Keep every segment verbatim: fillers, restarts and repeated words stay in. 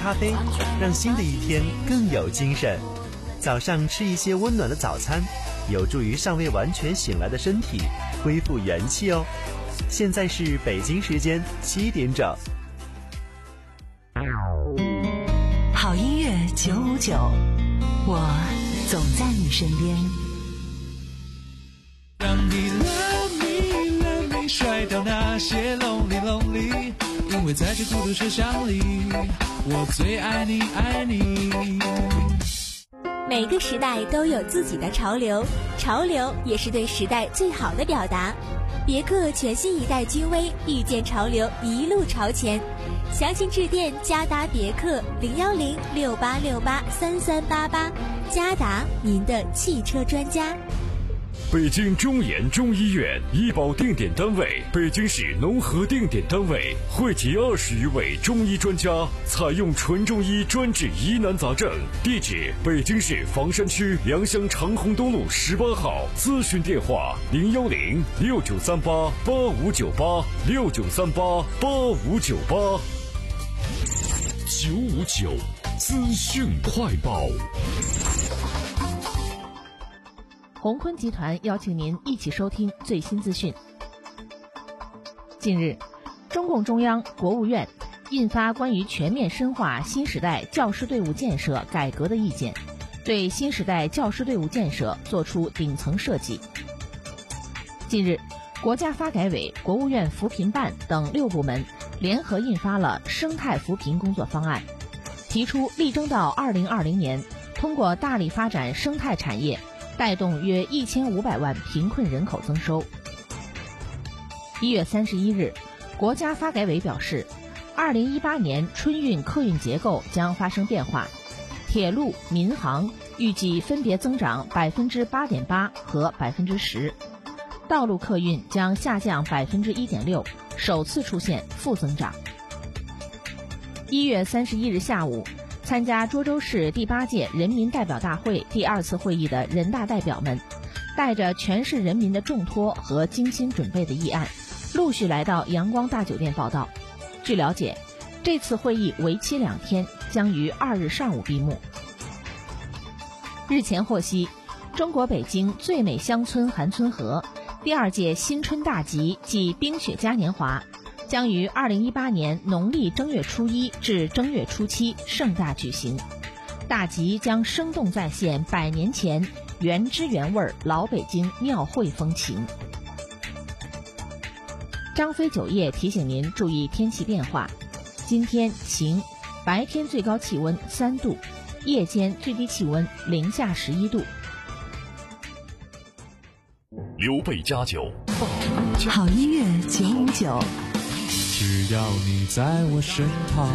咖啡，让新的一天更有精神。早上吃一些温暖的早餐，有助于尚未完全醒来的身体恢复元气哦。现在是北京时间七点整。 好音乐九五九，我总在你身边。 让你 love me love me 甩掉那些 lonely lonely， 因为在这孤独车厢里，我最爱你爱你。 每个时代都有自己的潮流，潮流也是对时代最好的表达。别克全新一代君威，遇见潮流，一路朝前。详情致电嘉达别克零幺零六八六八三三八八，嘉达您的汽车专家。 北京中研中医院医保定点单位，北京市农合定点单位，汇集二十余位中医专家，采用纯中医专治疑难杂症。地址：北京市房山区良乡长虹东路十八号。咨询电话：零幺零六九三八八五九八六九三八八五九八。九五九资讯快报。 鸿坤集团邀请您一起收听最新资讯。近日，中共中央、国务院印发关于全面深化新时代教师队伍建设改革的意见，对新时代教师队伍建设作出顶层设计。近日，国家发改委、国务院扶贫办等六部门联合印发了生态扶贫工作方案，提出力争到二零二零年，通过大力发展生态产业，带动约一千五百万贫困人口增收。一月三十一日，国家发改委表示，二零一八年春运客运结构将发生变化，铁路、民航预计分别增长百分之八点八和百分之十，道路客运将下降百分之一点六，首次出现负增长。一月三十一日下午，参加涿州市第八届人民代表大会第二次会议的人大代表们，带着全市人民的重托和精心准备的议案，陆续来到阳光大酒店报道。据了解，这次会议为期两天，将于二日上午闭幕。日前获悉，中国北京最美乡村韩村河第二届新春大集暨冰雪嘉年华将于二零一八年农历正月初一至正月初七盛大举行。大集将生动再现百年前原汁原味老北京庙会风情。张飞酒业提醒您注意天气变化，今天晴，白天最高气温三度，夜间最低气温零下十一度。 刘备家酒， 好音乐九五九， 只要你在我身旁。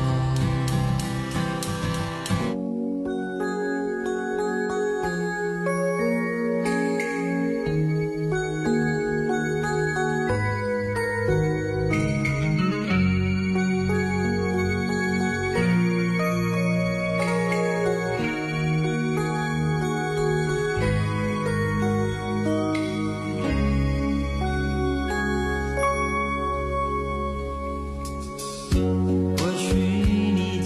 或许你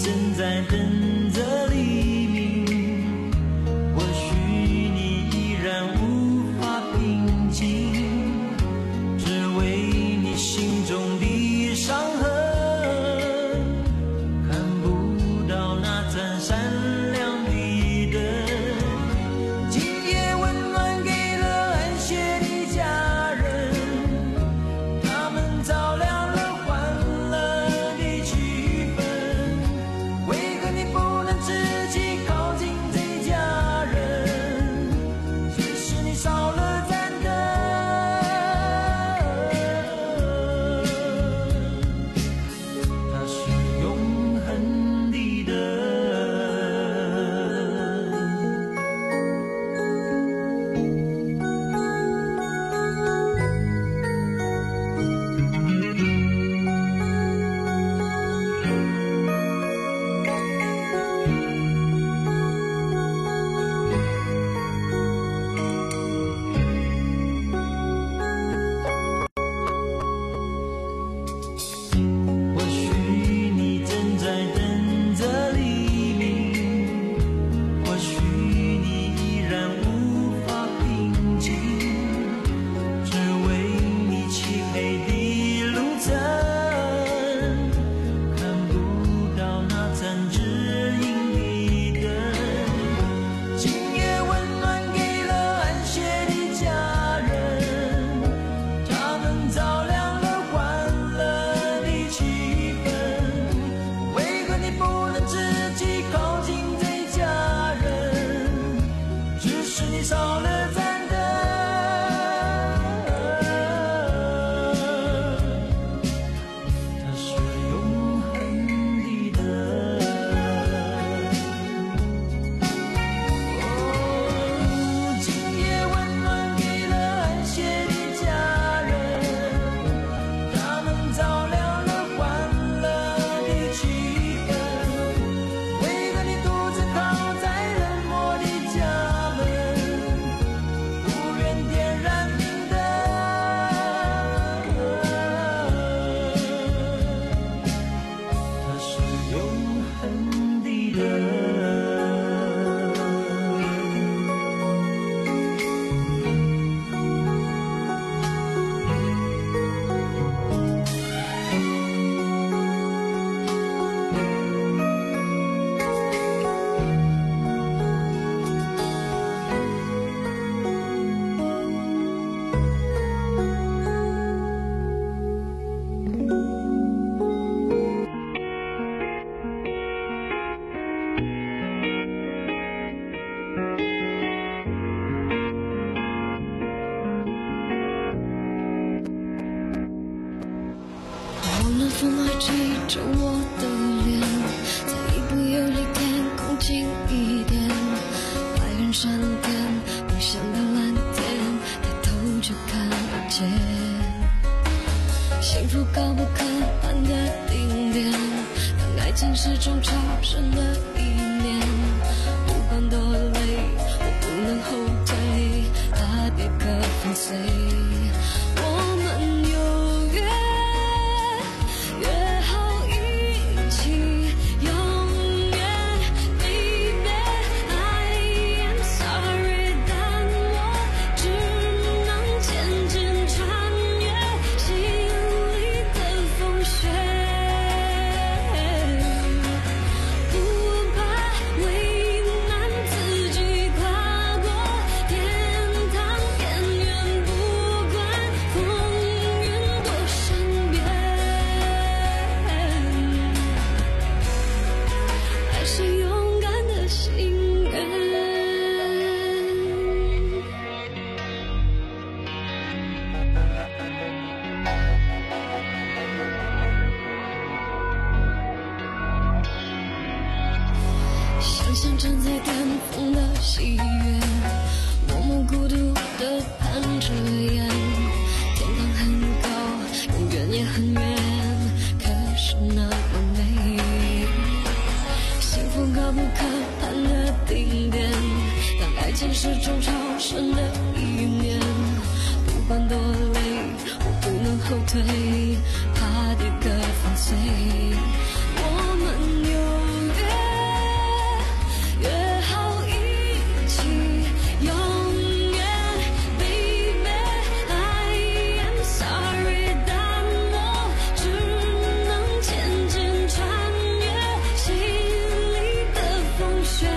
暖风来击中我的脸，再一步又离天空近一点，白云闪电，梦想的蓝天，抬头就看不见。幸福高不可攀的顶点，当爱情是种超生的一面，不管多累，我不能后退，它别可粉碎。我们有约，约好一起永远 Baby I am sorry， 但我只能渐渐穿越心里的风雪，不怕为难自己跨过天堂边缘，不管风云多善变，还是勇敢的心愿。想象站在巅峰的喜悦，默默孤独地攀着岩，天堂很高，永远也很远，可是那么美。幸福高不可攀的顶点，当爱情是种超生的一面，不管多累，我不能后退，怕跌个粉碎。我们有约，约好一起永远 Baby I am sorry， 但我只能渐渐穿越心里的风雪，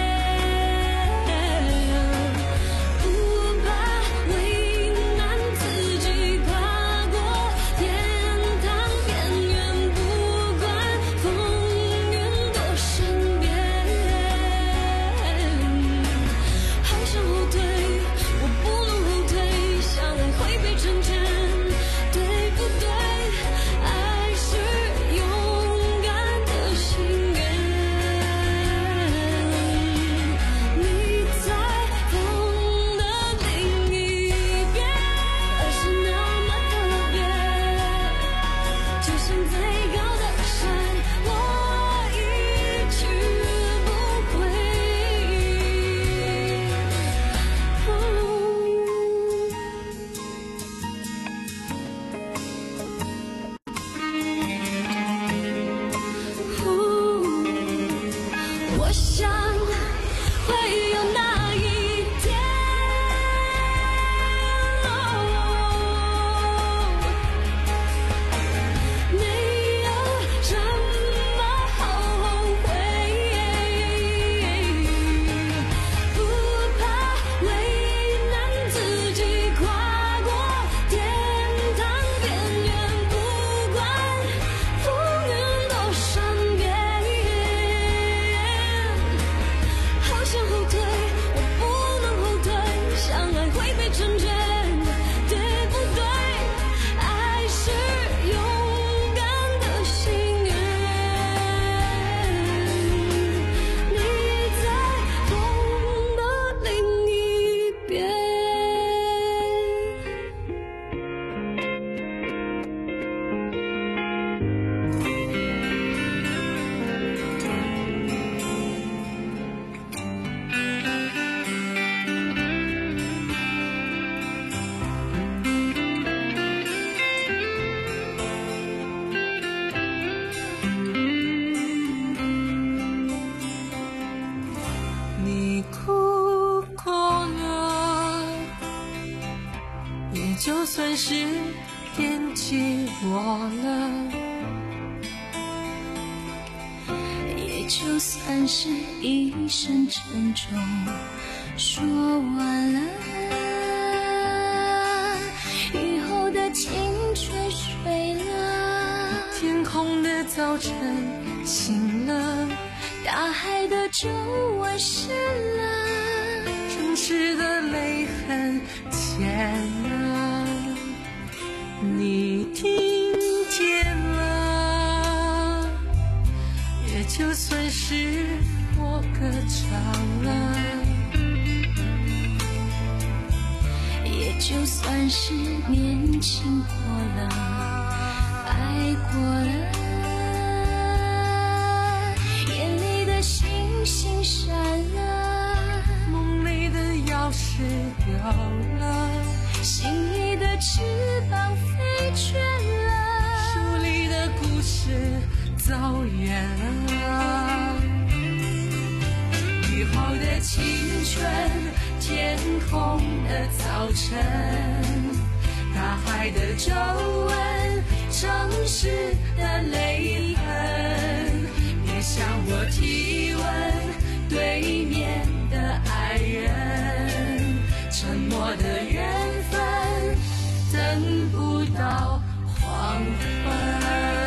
不怕为难自己跨过天堂边缘，不管风云多善变，还想后退，我不能后退，相爱会被成全，对不对？爱是勇敢的心愿，你在风的另一边，爱是那么特别，就像最高的山，我一去不回。我想会有那一天，没有什么后悔，不怕为难自己跨过天堂边缘，不管风云多善变，好想后退，我不能后退，相爱会被成全，对不对？爱是勇敢的心愿，你在风的另一边。 你哭过了，也就算是惦记我了， 也就算是一声沉重说完了，以后的青春睡了， 天空的早晨醒了， 大海的皱纹湿了， 城市的泪痕浅了，你听见了算是我歌唱了， 也就算是年轻过了，爱过了，眼里的星星闪了， 梦里的钥匙掉了， 心里的翅膀飞倦了， 书里的故事早演了。雨后的青春，天空的早晨，大海的皱纹，城市的泪痕，别向我提问对面的爱人，沉默的缘分等不到黄昏。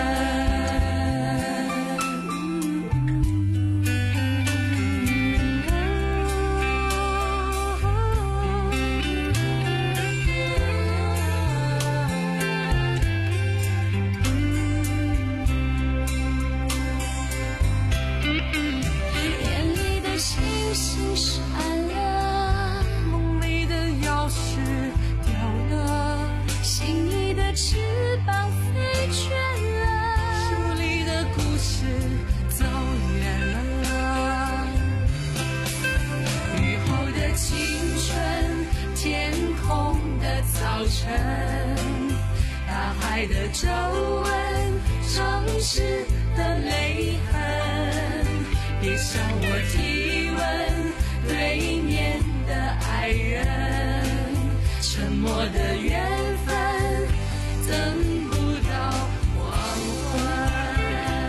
早晨，大海的皱纹，城市的泪痕，别向我提问对面的爱人，沉默的缘分等不到黄昏。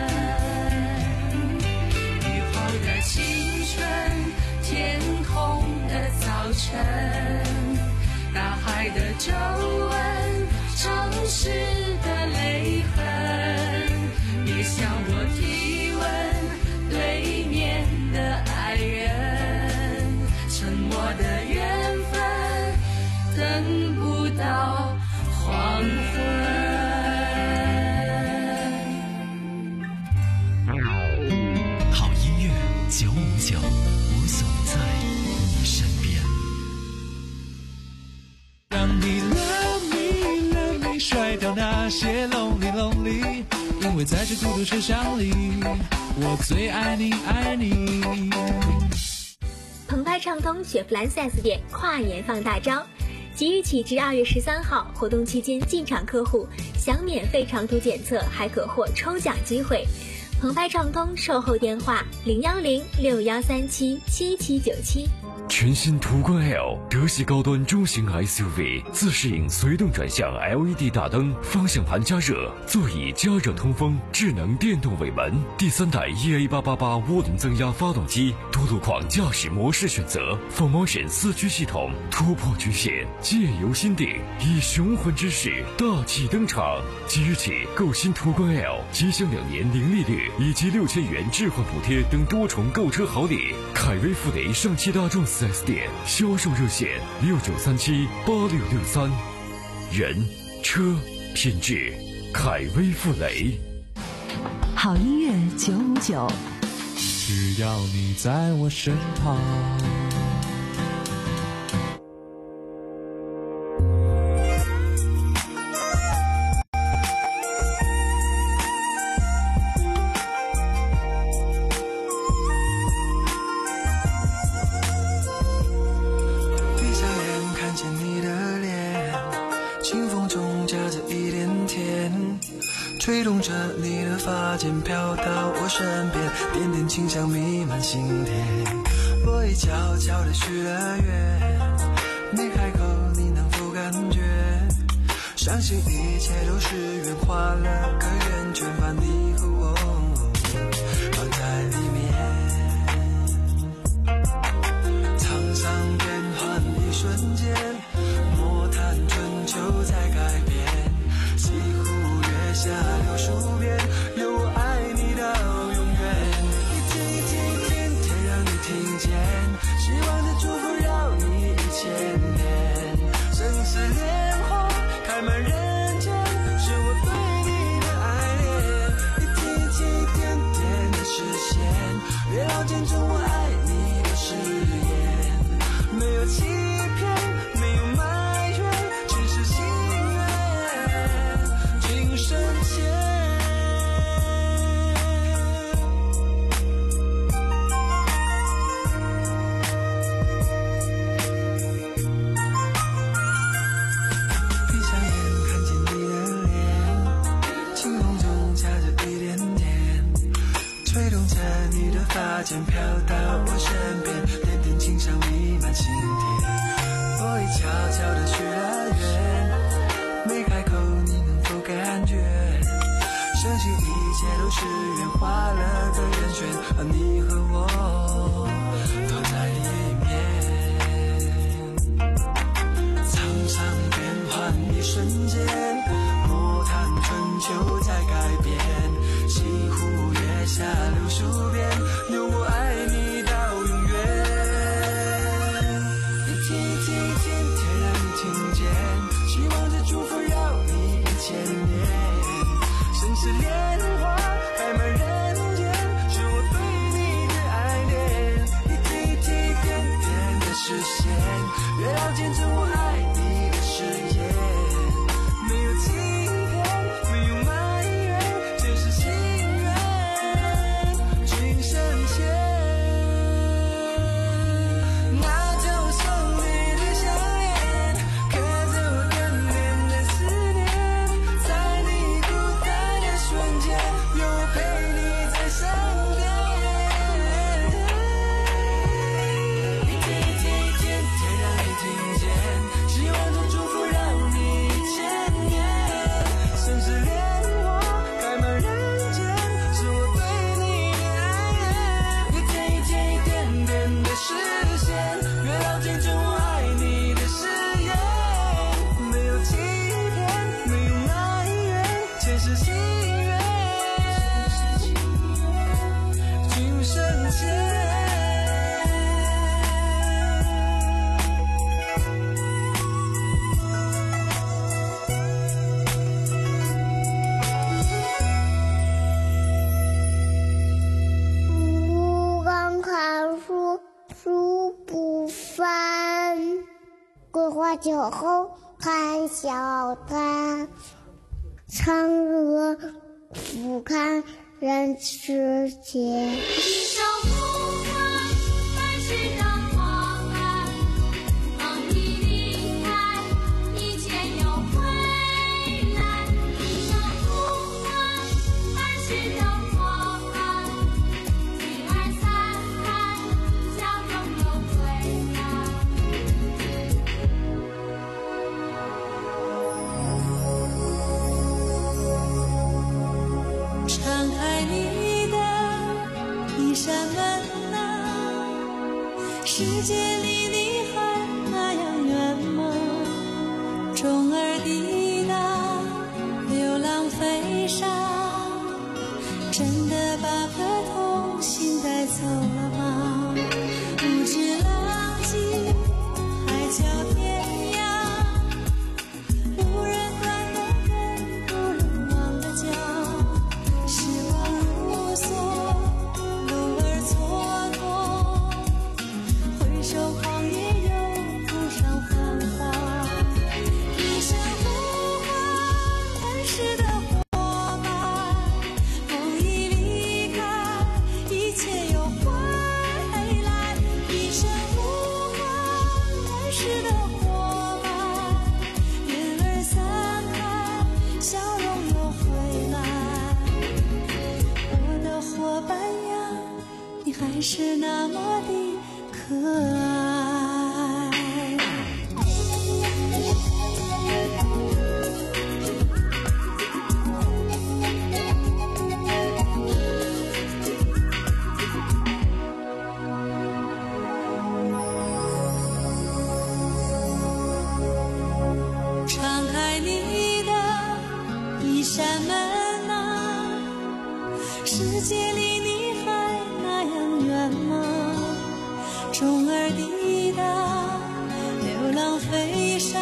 雨后的青春，天空的早晨，大海的皱纹，城市的泪痕，别向我提问对面的爱人，沉默的缘分等不到黄昏。 好音乐九五九，我总在你身边。 让你 love me love me 甩掉那些 lonely lonely， 因为在这孤独车厢里，我最爱你爱你。 澎湃畅通雪佛兰 四 S 店跨年放大招，即日起至二月十三号，活动期间进场客户享免费长途检测，还可获抽奖机会。澎湃畅通售后电话零幺零六幺三七七七九七。 全新途观 L 德系高端中型 S U V， 自适应随动转向 L E D 大灯，方向盘加热，座椅加热通风，智能电动尾门，第三代 E A 八八八 涡轮增压发动机，多路况驾驶模式选择 ，four motion 四驱系统，突破局限，借由心定，以雄浑之势大气登场。即日起购新途观 L， 即享两年零利率以及六千元置换补贴等多重购车好礼。凯威富雷上汽大众四 S 店销售热线六九三七八六六三，人车品质，凯威富雷。 好音乐九五九， 只要你在我身旁。 吹动着你的发间飘到我身边，点点清香弥漫心田。我已悄悄地许了愿，没开口你能否感觉？相信一切都是缘，画了个圆圈，把你和我放在里面。沧桑变幻一瞬间，莫谈春秋在改变。西湖月下柳树边，有我爱你到永远。一天一天一天天让你听见，希望的祝福绕你一千年。生死莲花开满人间，是我对你的爱恋。一天一天一发间飘到我身边，点点轻响弥漫心田。我已悄悄地许了愿，没开口你能否感觉？相信一切都是缘，画了个圆圈，而你和我都在里面。沧桑变幻一瞬间，莫谈春秋在改变。西湖月下柳树边，有我爱你到永远。一天一天一天天让你听见，希望这祝福要你一千年。盛世莲花开满人间，是我对你的爱恋。一天一天一点点的实现，越了解着我爱你的誓言。没有今天，没有埋怨，只是心愿，君生前。那就送你的项链，刻着我点点的思念，在你孤单的瞬间，有我陪你在身边。一天一天一天天让你听见，希望这祝福让你一千年。盛世莲花开满人间，是我对你的爱恋。一天一天一点点的实现，越了解着我爱你的誓言。没有今天，没有埋怨，全是心愿，君生前。 不光看书，书不翻。桂花酒后看小丹，嫦娥俯瞰人世间。 一手不管万事的花瓣，当你离开，一切又回来。一手不管万事的花瓣，女儿散开，笑容又回来。 敞开你的一扇门啊，世界离你还那样远吗？钟儿滴答，流浪飞沙，真的把颗童心带走了吗？不知浪迹海角天涯，路人断了根，路人忘了家。时光如梭，路儿蹉跎，回首狂野又铺上繁华。一生呼唤儿时的伙伴，梦已离开，一切又回来。一生呼唤儿时的伙伴，云儿散开，笑容又回来。我的伙伴呀，你还是那么的可爱。敞开你的一扇门啊，世界离你还那样远吗？钟儿滴答，流浪飞沙，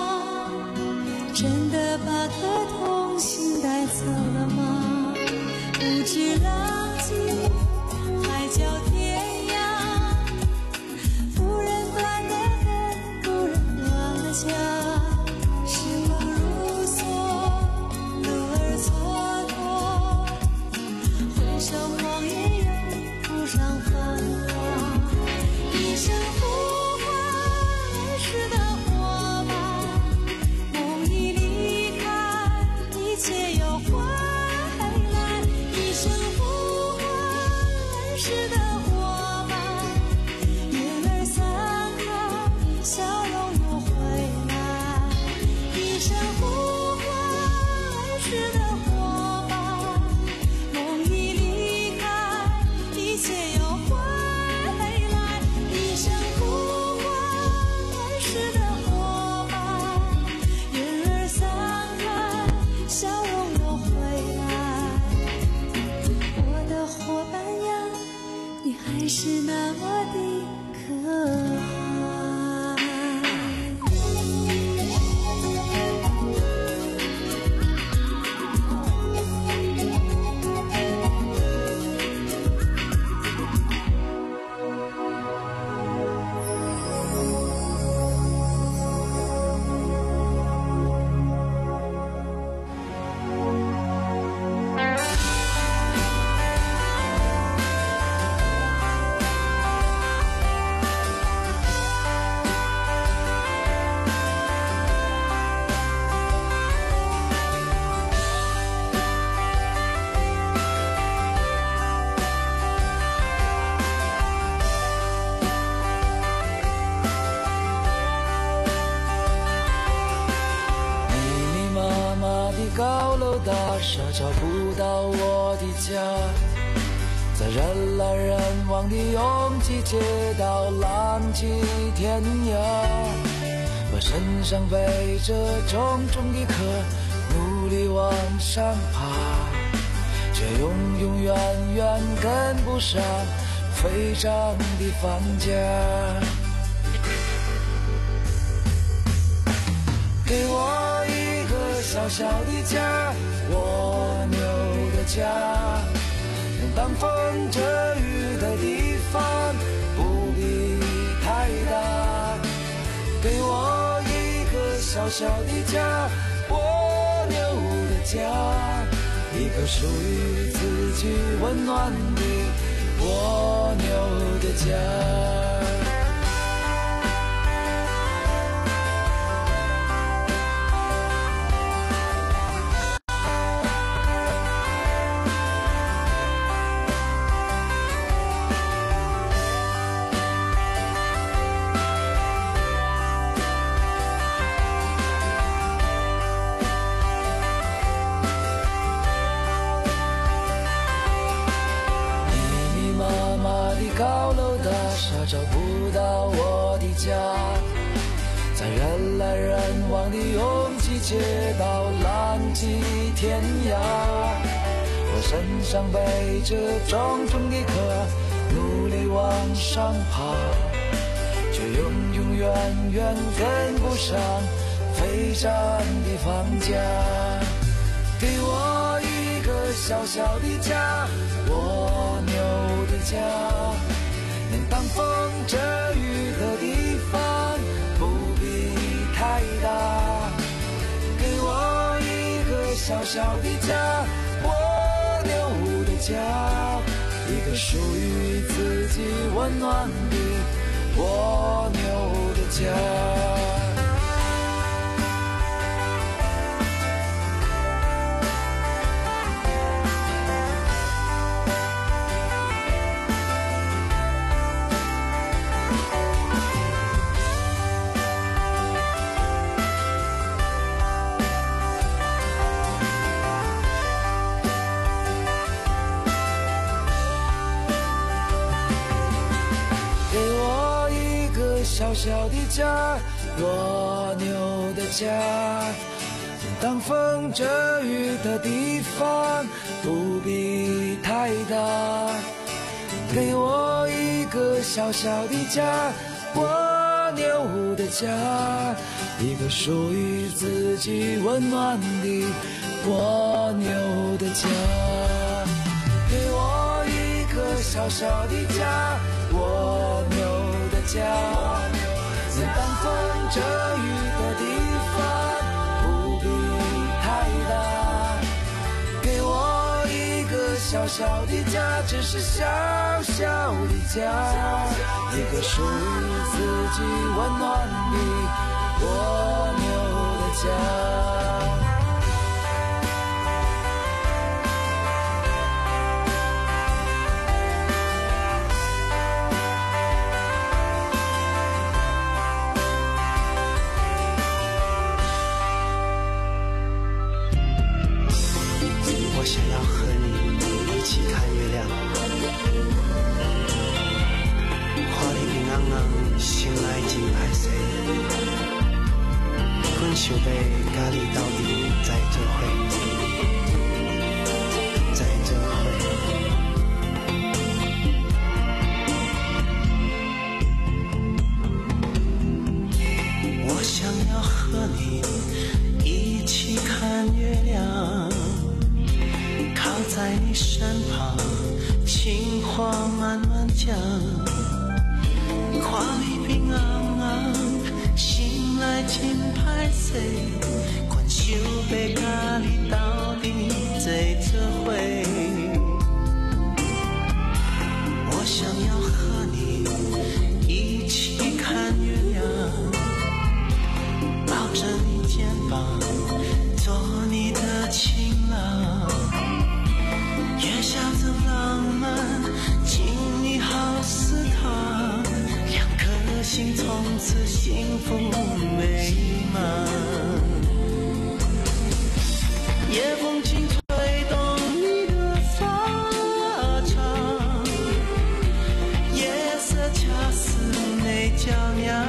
真的把颗童心带走了吗？不知浪迹海角天涯，夫人断了根，路人忘了家。时光如梭，路儿蹉跎，回首狂野又铺上繁华。一生呼唤儿时的伙伴，梦已离开，一切又回来。一生呼唤儿时的伙傻找不到我的家，在人来人往的拥挤街道浪迹天涯，我身上背着重重的壳，努力往上爬，却永永远远跟不上飞涨的房价。给我一个小小的家，蜗牛的家，能挡风遮雨的地方，不必太大。给我一个小小的家，蜗牛的家，一个属于自己温暖的蜗牛的家。找不到我的家，在人来人往的拥挤街道浪迹天涯，我身上背着重重的壳，努力往上爬，却永永远远跟不上飞涨的房价。给我一个小小的家，蜗牛的家，能挡风遮雨的地方，不必太大。给我一个小小的家，蜗牛的家，一个属于自己温暖的蜗牛的家。小小的家，蜗牛的家，挡风遮雨的地方，不必太大。给我一个小小的家，蜗牛的家，一个属于自己温暖的蜗牛的家。给我一个小小的家，蜗牛的家，能挡风遮雨的地方，不必太大。给我一个小小的家，只是小小的家，一个属于自己温暖的蜗牛的家。 想要和你一起看月亮，看你平安安心爱真歹势，阮想要甲你斗阵再做伙，再做伙。我想要和你一起看月亮，靠在你身旁，情话慢慢讲，看你平安安，心内真歹势，关想要甲你斗阵再做伙。我想要和你一起看月亮，抱着你肩膀，做你的情郎，月下的浪漫，经你好似他，两颗心从此幸福美满。夜风轻吹动你的发长，夜色恰似美娇娘。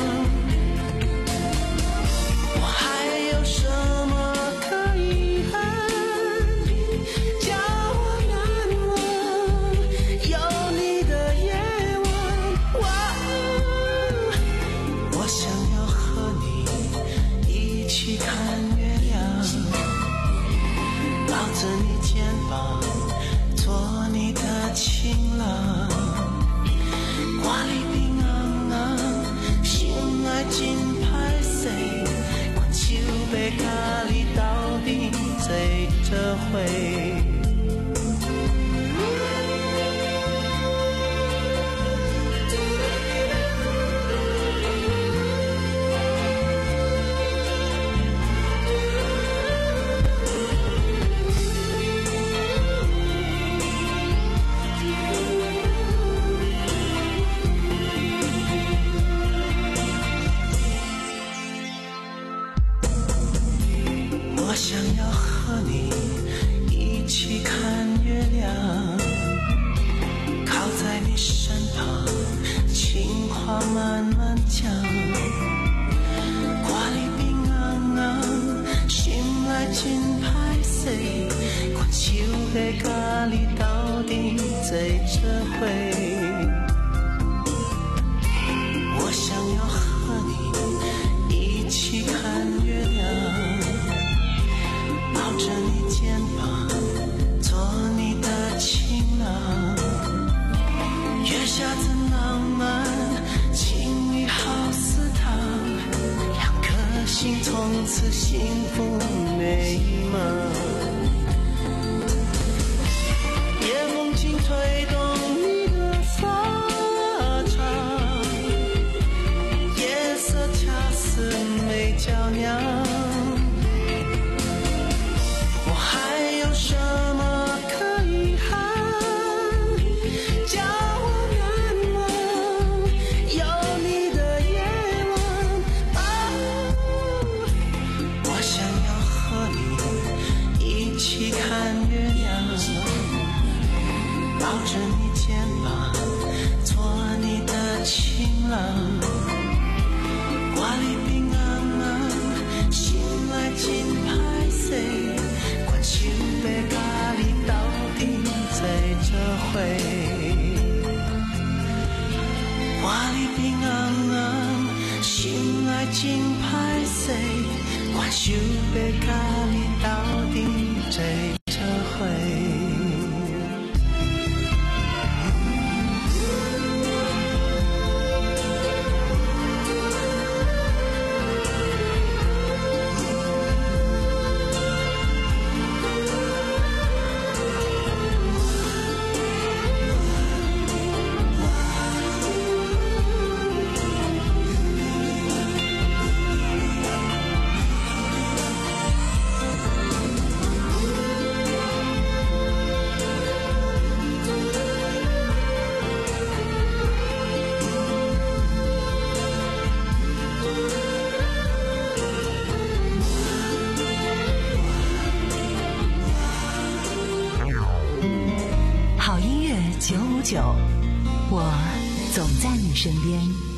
我想要和你一起看月亮，靠在你身旁，情话慢慢讲，看你平安安，心内真歹势，关手要甲你斗阵再做伙。我想要和你一起看月亮，抱着你肩膀，做你的情郎，月下的浪漫，情侣好似他，两颗心从此幸福美满。夜梦轻吹动你的发长，夜色恰似美娇娘。什么可以憾？叫我难忘有你的夜晚。哦，我想要和你一起看月亮，抱着你肩膀，做你的情郎，挂你平安安，心内真歹势。想要甲你斗阵再做伙，看你平安安，心内真歹势，我想要甲你斗阵再做伙。 九五九，我总在你身边。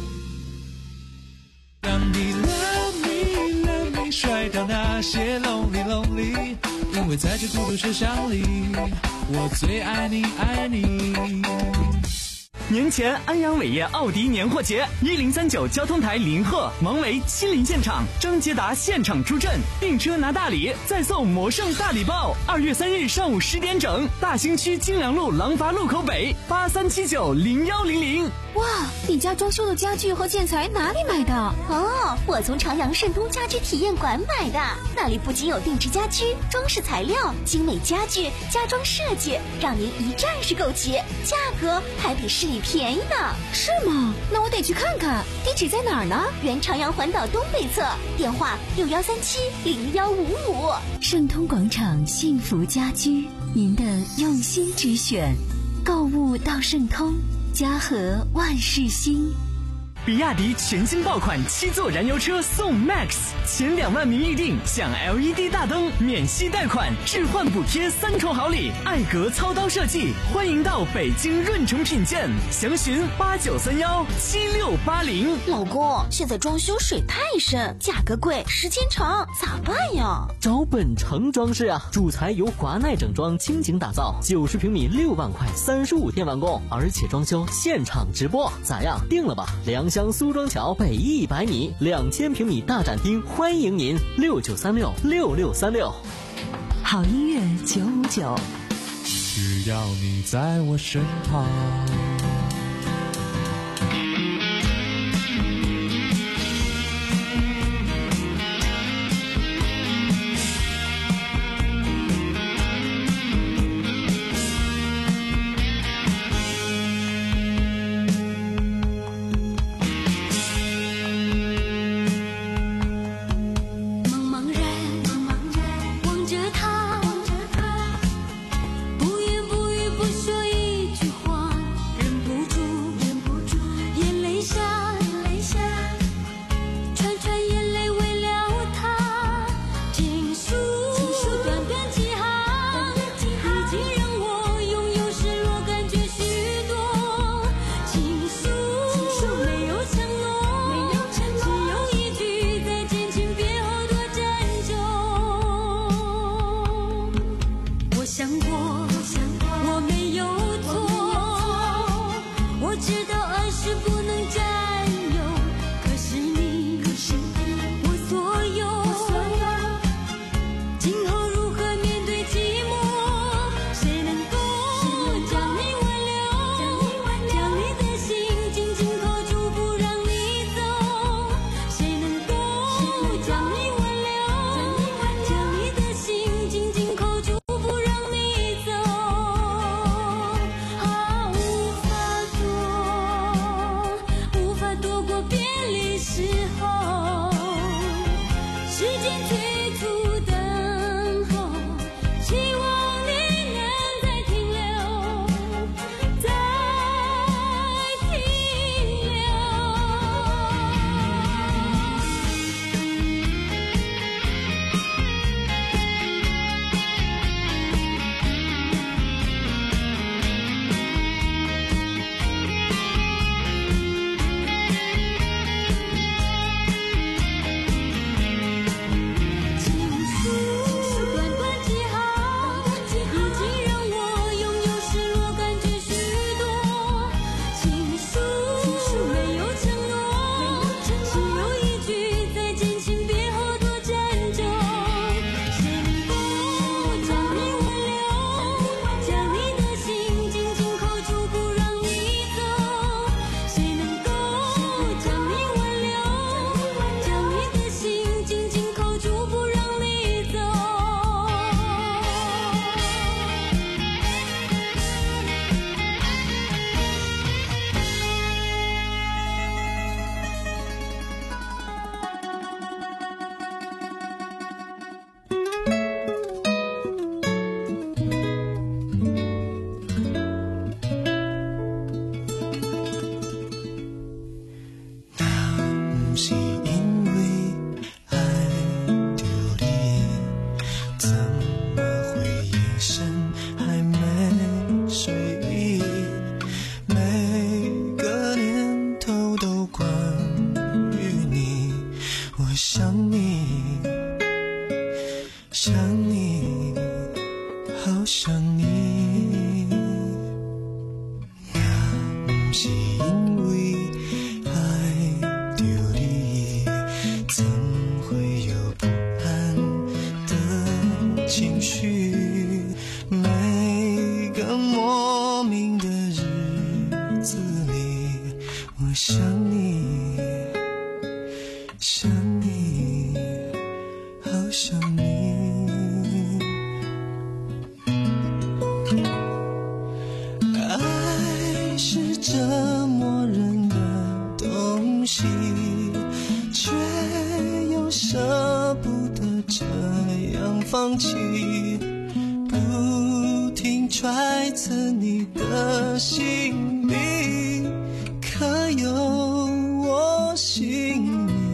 让你 love me love me 甩掉那些 lonely lonely， 因为在这孤独车厢里，我最爱你爱你。 年前安阳伟业奥迪年货节，一零三九交通台林鹤、王维亲临现场，张捷达现场出阵，订车拿大礼，再送魔圣大礼包。二月三日上午十点整，大兴区金良路廊坊路口北八三七九零幺零零。 哇，你家装修的家具和建材哪里买的？哦，我从朝阳盛通家居体验馆买的，那里不仅有定制家居、装饰材料、精美家具、家装设计，让您一站式购齐，价格还比市里便宜呢。是吗？那我得去看看。地址在哪儿呢？原朝阳环岛东北侧，电话六幺三七零幺五五。 盛通广场幸福家居，您的用心之选，购物到盛通，家和万事兴。 比亚迪全新爆款七座燃油车送 Max， 前两万名预定享 L E D 大灯、免息贷款、置换补贴三重好礼，艾格操刀设计，欢迎到北京润城品鉴，详询八九三幺七六八零。 老公，现在装修水太深，价格贵，时间长，咋办呀？ 找本城装饰啊，主材由华奈整装倾情打造，九十平米六万块，三十五天完工，而且装修现场直播，咋样？定了吧？良乡苏庄桥北一百米，两千平米大展厅，欢迎您六九三六六六三六。 好音乐九五九， 只要你在我身旁。 深还没睡意。 好想你，也不是因为爱着你，怎会有不安的情绪？每个莫名的日子里，我想你，想你，好想你。爱是折磨人的东西，却又舍不得这样放弃，不停揣测你的心里，可有我心里。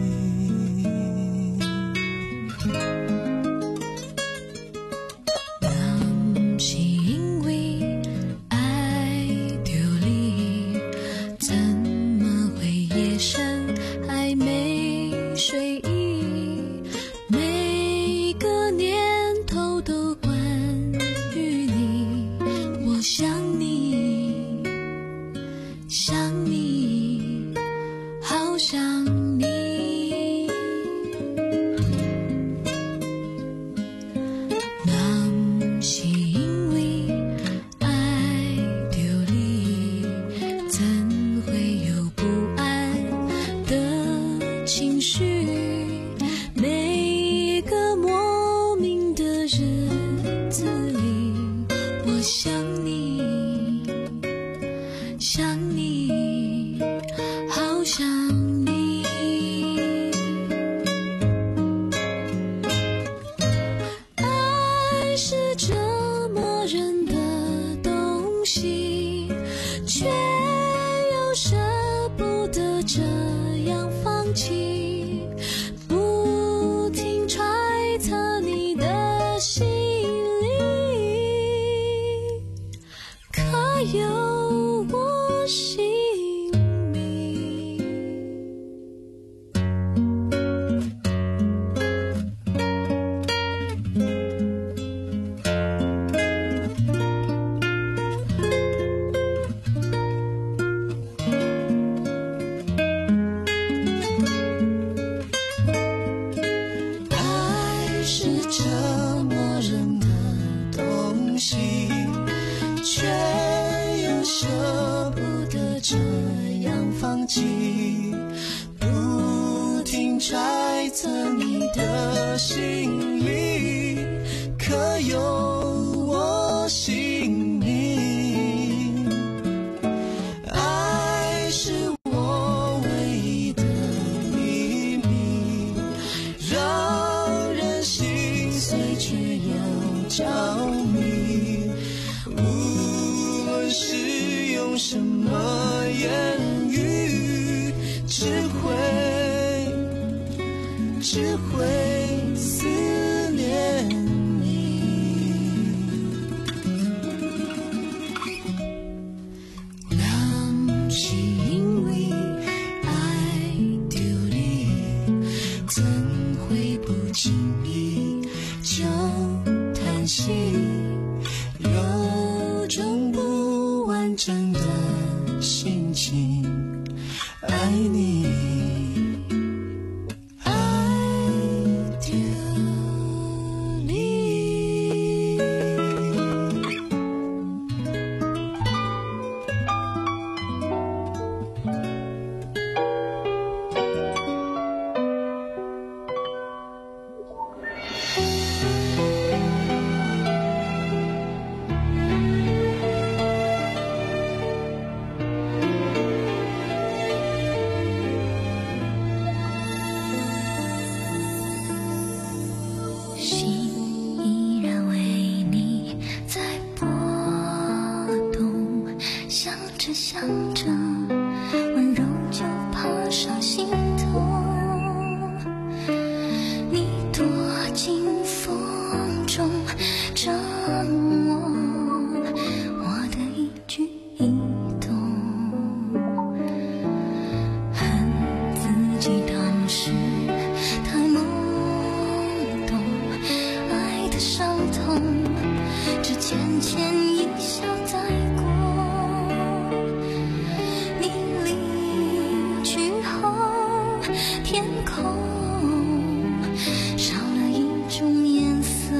不停揣测你的心里，可有我心里。爱是我唯一的秘密，让人心碎却又着迷。无论是用什么言语，只会只会思念你。那是因为爱丢你，怎会不经意就叹息，有种不完整的心情。爱你，爱丢你。 浅浅一笑带过。你离去后，天空少了一种颜色。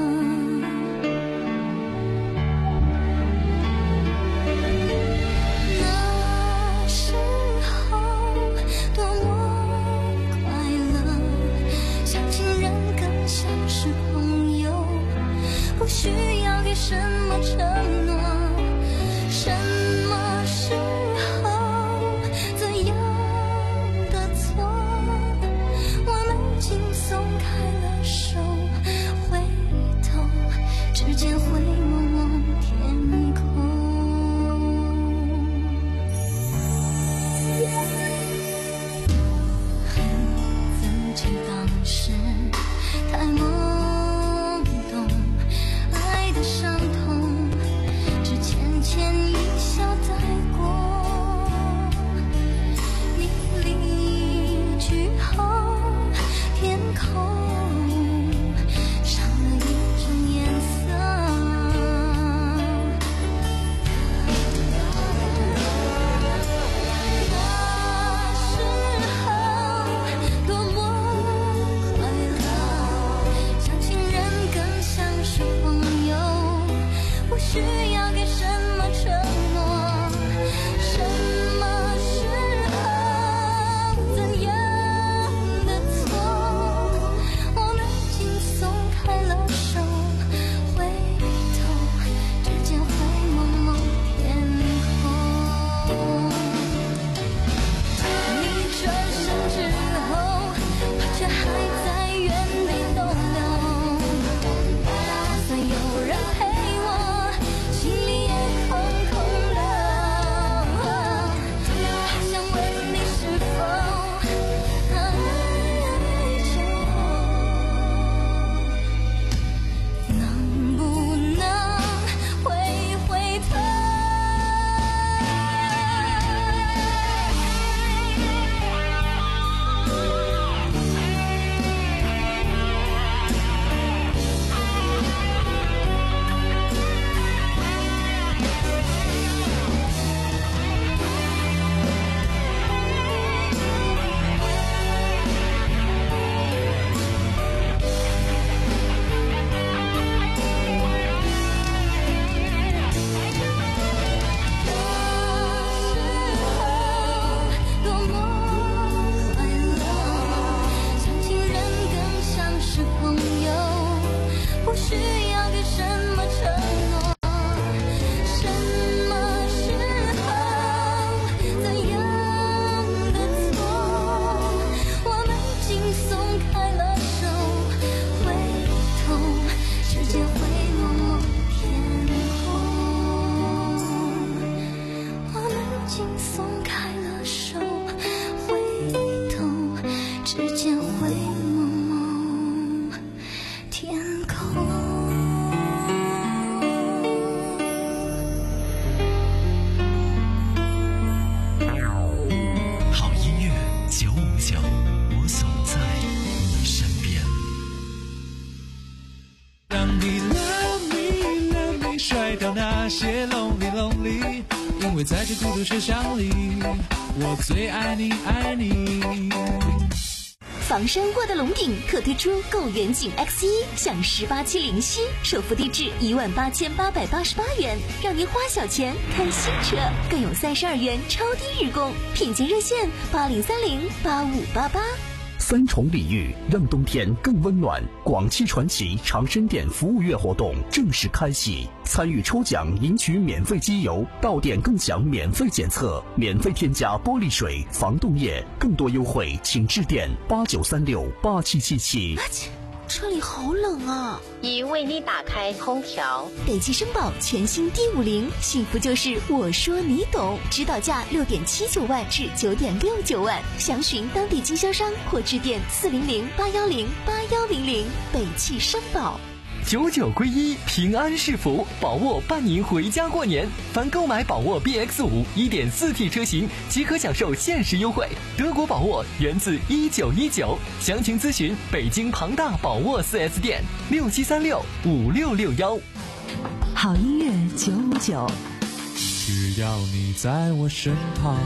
那时候多么快乐，像情人更像是朋友，不需要给什么承诺。什么时候怎样的错，我们竟松开了手，回头只见灰蒙蒙天空。很曾经当时太懵懂，爱的伤痛只浅浅一笑带过。你离去后，天空少了一种颜色。那时候多么快乐，像情人更像是朋友，不需要给什么承诺。什么时候怎样的错，我们竟松开了手，回头只见灰蒙蒙天空。你转身之后，我却还在原地逗留。就算有人陪我，心里也空空的。好想问你是否还着，能不能回回头？多么快乐，像情人更像是朋友，不需要给什么承诺。什么时候怎样的错，我们竟松开了手，回头只见灰蒙蒙天空。我们竟松开了手，回头只见灰蒙蒙天空。 好音乐九五九，我总在你身边。 让你 love me love me 甩掉那些 lonely lonely， 因为在这孤独车厢里，我最爱你爱你。 房山沃德龙顶特推出购远景 X 一 享十八期零息，首付低至一万八千八百八十八元，让您花小钱看新车，更有三十二元超低日供，品鉴热线八零三零八五八八。 三重礼遇让冬天更温暖。广汽传祺长生店服务月活动正式开启，参与抽奖赢取免费机油，到店更享免费检测，免费添加玻璃水、防冻液，更多优惠请致电八九三六八七七七。 车里好冷啊！ 已为你打开空调。 北汽绅宝全新 D 五零，幸福就是我说你懂，指导价六点七九万至九点六九万，详询当地经销商或致电四零零八幺零八幺零零。北汽绅宝。 九九归一，平安是福，宝沃伴您回家过年。凡购买宝沃 B X 五 一点四 T 车型，即可享受限时优惠。德国宝沃源自一九一九，详情咨询北京庞大宝沃 四 S 店六七三六五六六幺。 好音乐九五九， 只要你在我身旁。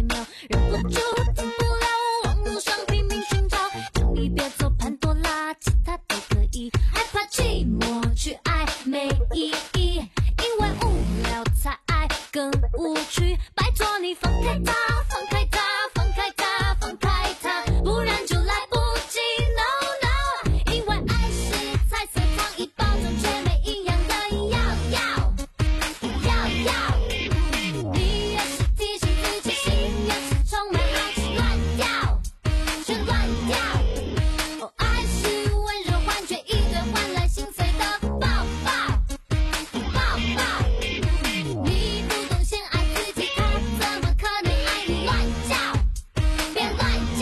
妙，忍不住停不了，网络上拼命寻找，请你别做潘多拉，其他都可以，害怕寂寞去爱没意义，因为无聊才爱更无趣，拜托你放开它，放开它，放开它，放开它，不然就来不及 no no， 因为爱是彩色糖衣包装却没营养的药药药药，你越是提醒自己，心越是充满好奇，乱掉却乱掉，哦，爱是温柔幻觉，一堆换来心碎的抱抱抱抱，你不懂先爱自己，他怎么可能爱你？乱叫别乱叫，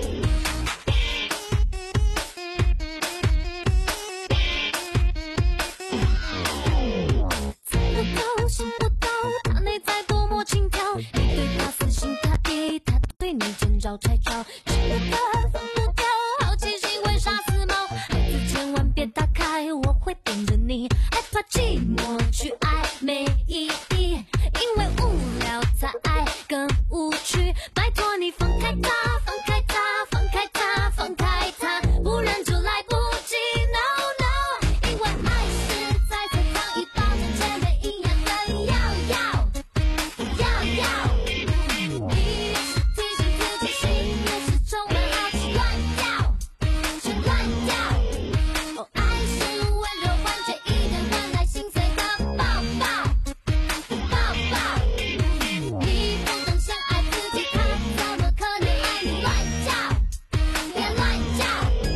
猜不透想不到他内在多么轻佻，你对他死心塌地，他对你见招拆招，舍不得放不掉，好奇心会杀死猫，孩子千万别打开，我会跟着你，害怕寂寞去爱没意义，因为无聊才爱更无趣，拜托你放开它，放开它，放开它，放开它，不然就来不及 no no， 因为爱是彩色糖衣包装却没营养的药药药药，你越是提醒自己，心越是充满好奇，乱掉却乱掉，哦，爱是温柔幻觉，一点换来心碎的抱抱抱抱，你不懂先爱自己，他怎么可能爱你？乱叫别乱叫。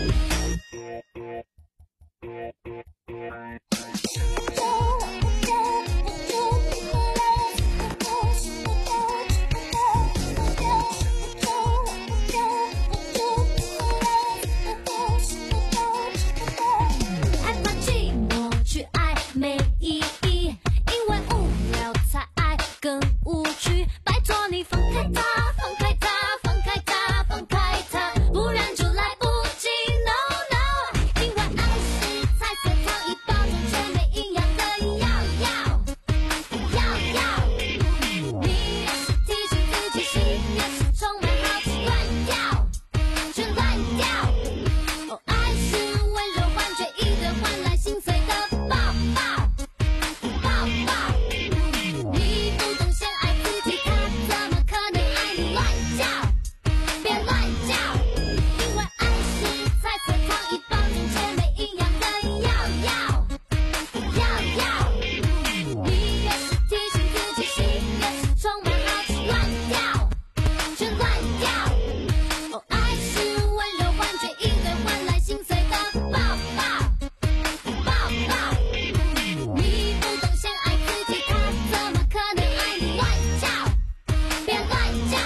害怕寂寞去爱没意义，因为无聊才爱更无趣，拜托你放开它，放开它，放开它，放开它，不然就来不及 no no， 因为爱是彩色糖衣包装却没营养的药药药药，你越是提醒自己，心越是充满好奇，乱掉却乱掉，哦，爱是温柔幻觉，一堆换来心碎的抱抱抱抱，你不懂先爱自己，他怎么可能爱你？乱叫别乱叫，因为爱是彩色糖衣包装却没营养的药药药药，你越是提醒自己，心越是充满好奇，乱掉却乱掉，哦，爱是温柔幻觉，一堆换来心碎的抱抱抱抱，你不懂先爱自己，他怎么可能爱你？乱叫别乱叫。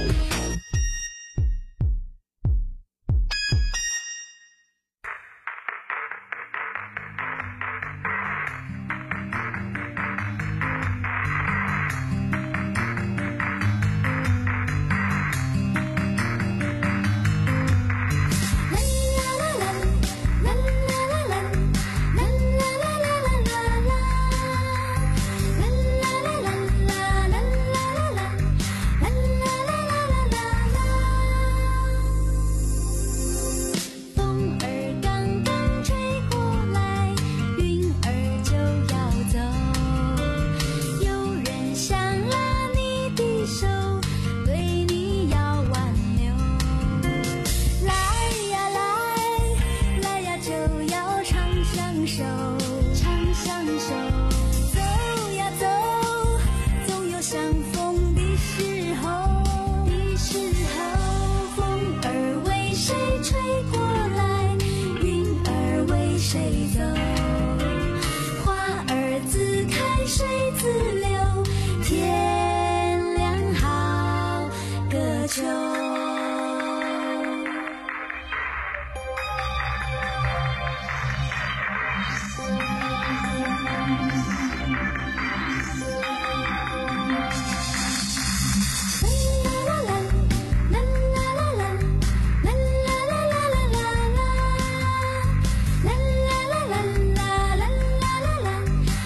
风儿刚刚吹过来，云儿就要走，有人想拉你的手，对你要挽留，来呀来，来呀就要长相守，长相守，走呀走，总有相逢的时候，的时候，风儿为谁吹过来，云儿为谁走，花儿自开水自流，天凉好个秋。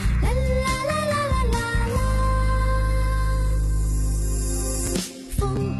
风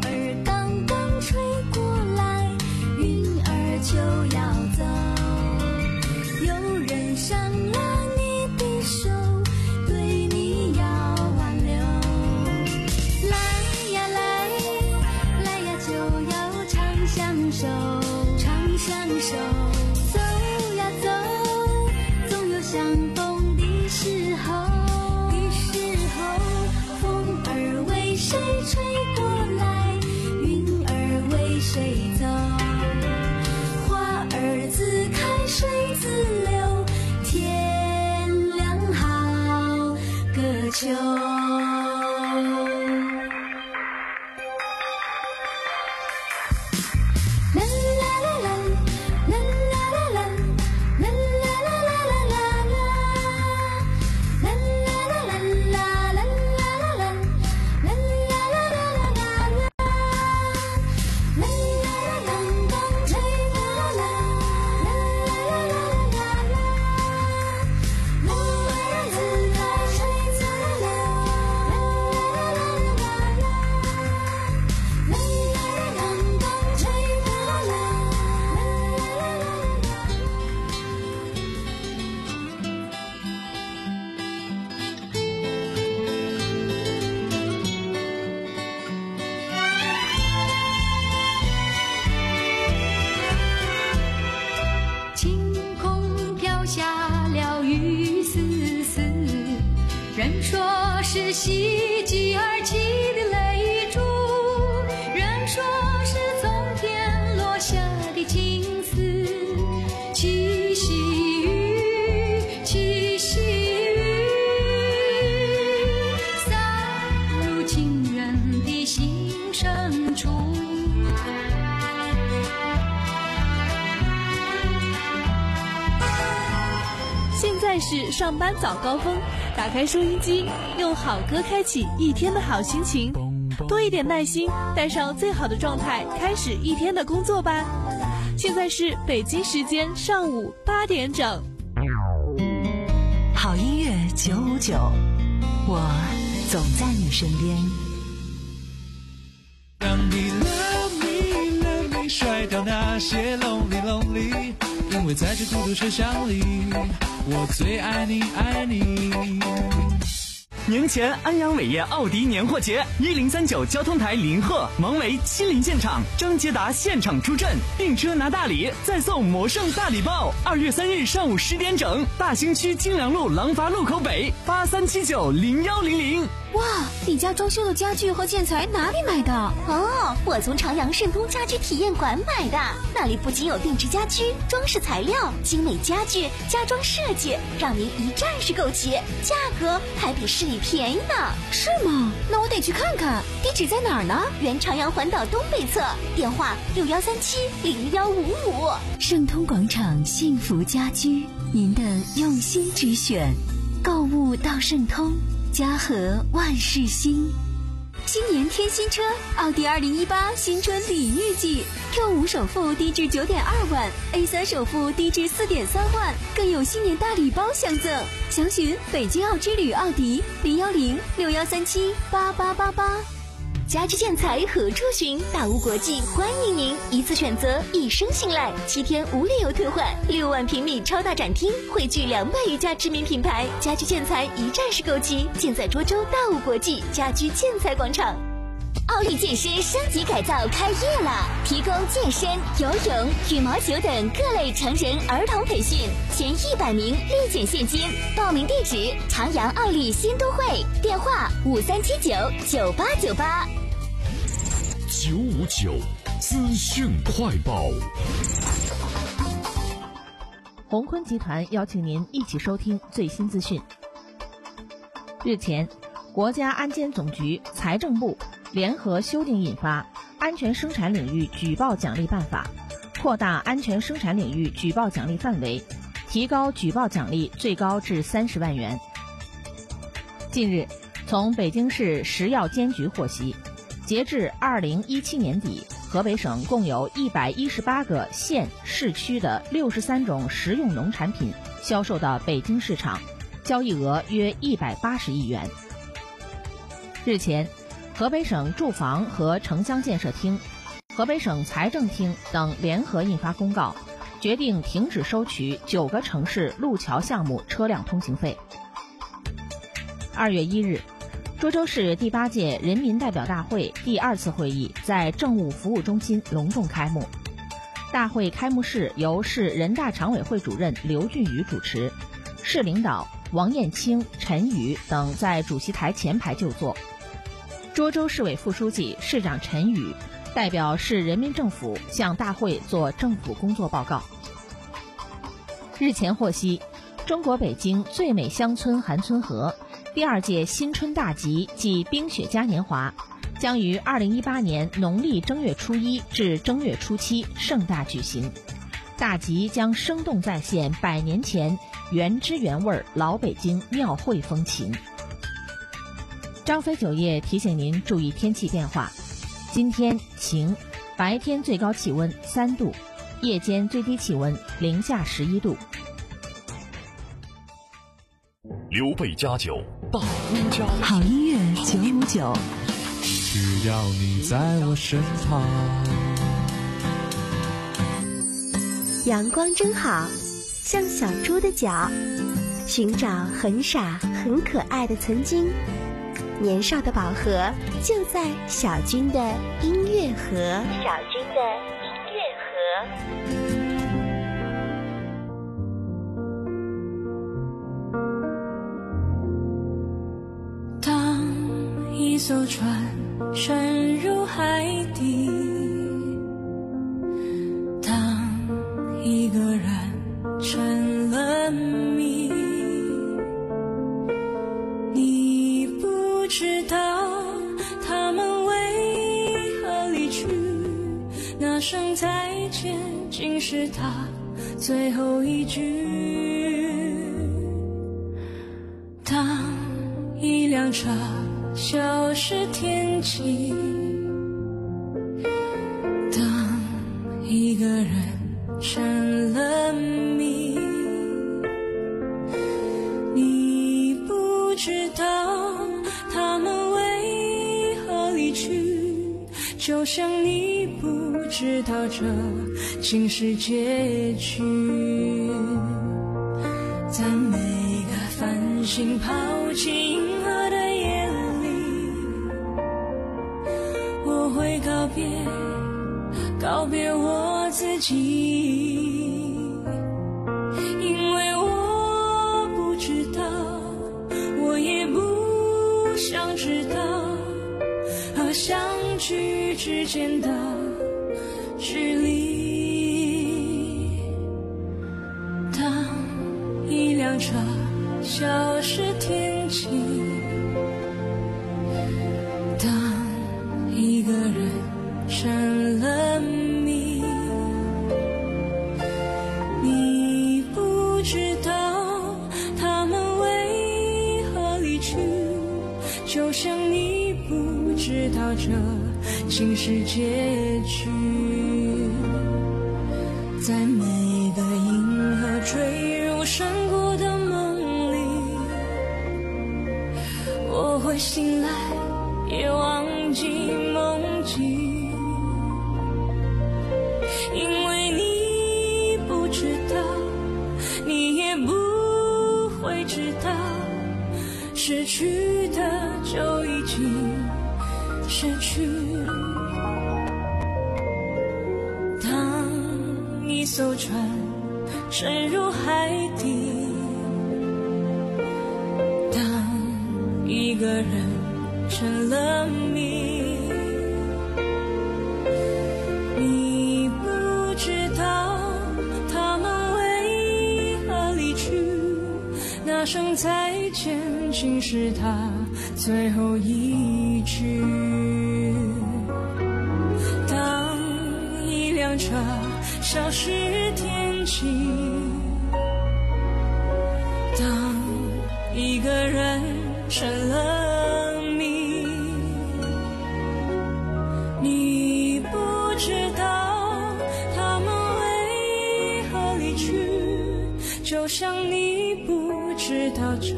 喜极而泣的泪珠，人说是从天落下的金丝，栖息于栖息于洒入情人的心深处。 现在是上班早高峰，打开收音机，用好歌开启一天的好心情，多一点耐心，带上最好的状态，开始一天的工作吧。现在是北京时间上午八点整。 好音乐九五九，我总在你身边。 让你 love me love me 甩掉那些 lonely lonely， 因为在这孤独车厢里，我最爱你爱你。 年前安阳伟业奥迪年货节，一零三九交通台林鹤、蒙维亲临现场，张捷达现场出阵，订车拿大礼，再送魔圣大礼包。二月三日上午十点整，大兴区金良路廊坊路口北八三七九零幺零零。 哇，你家装修的家具和建材哪里买的？哦，我从朝阳盛通家居体验馆买的。那里不仅有定制家居、装饰材料、精美家具、家装设计，让您一站式购齐，价格还比市里便宜呢。是吗？那我得去看看。地址在哪儿呢？原朝阳环岛东北侧，电话六幺三七零幺五五。 盛通广场幸福家居，您的用心之选。购物到盛通，家和万事兴。 新年添新车，奥迪二零一八新春礼遇季 ，Q 五首付低至九点二万 ，A 三首付低至四点三万，更有新年大礼包相赠。详询北京奥之旅奥迪零幺零六幺三七八八八八。家居建材何处寻？大屋国际欢迎您，一次选择，一生信赖，七天无理由退换，六万平米超大展厅，汇聚两百余家知名品牌，家居建材一站式购齐，尽在涿州大屋国际家居建材广场。奥利健身升级改造开业了，提供健身、游泳、羽毛球等各类成人儿童培训，前一百名立减现金。报名地址：朝阳奥利新都会，电话五三七九九八九八。 九五九资讯快报。 鸿坤集团邀请您一起收听最新资讯。日前，国家安监总局、财政部联合修订印发《安全生产领域举报奖励办法》，扩大安全生产领域举报奖励范围，提高举报奖励最高至三十万元。近日，从北京市食药监局获悉，截至二零一七年底，河北省共有一百一十八个县市区的六十三种食用农产品销售到北京市场，交易额约一百八十亿元。日前，河北省住房和城乡建设厅、河北省财政厅等联合印发公告，决定停止收取九个城市路桥项目车辆通行费。二月一日，涿州市第八届人民代表大会第二次会议在政务服务中心隆重开幕。大会开幕式由市人大常委会主任刘俊宇主持，市领导王艳清、陈宇等在主席台前排就座。涿州市委副书记、市长陈宇代表市人民政府向大会做政府工作报告。日前获悉，中国北京最美乡村韩村河第二届新春大集暨冰雪嘉年华将于二零一八年农历正月初一至正月初七盛大举行。大集将生动再现百年前原汁原味老北京庙会风情。张飞酒业提醒您注意天气变化，今天晴，白天最高气温三度，夜间最低气温零下十一度。 刘备家酒，大屋家好音乐九五九， 只要你在我身旁。 阳光真好，像小猪的脚，寻找很傻很可爱的曾经。年少的宝盒就在小军的音乐盒。小军的音乐盒。 当艘船沉入海底，当一个人成了谜，你不知道他们为何离去，那声再见竟是他最后一句。当一辆车消失天际，当一个人成了谜，你不知道他们为何离去，就像你不知道这竟是结局。在每个繁星抛弃银河的夜里，我会告别告别我自己，因为我不知道，我也不想知道和相聚之间的距离。当一辆车消失天际，当一个人成了谜，你不知道他们为何离去，就像你不知道这竟是结局。在每个银河坠入山谷的梦里，我会醒来也忘记梦境，因为你不知道，你也不会知道，失去的就已经失去。当一艘船沉入海底，当一个人成了谜，你不知道他们为何离去，那声再见竟是他最后一句。当一辆车消失天际，当一个人成了谜，你不知道他们为何离去，就像你不知道这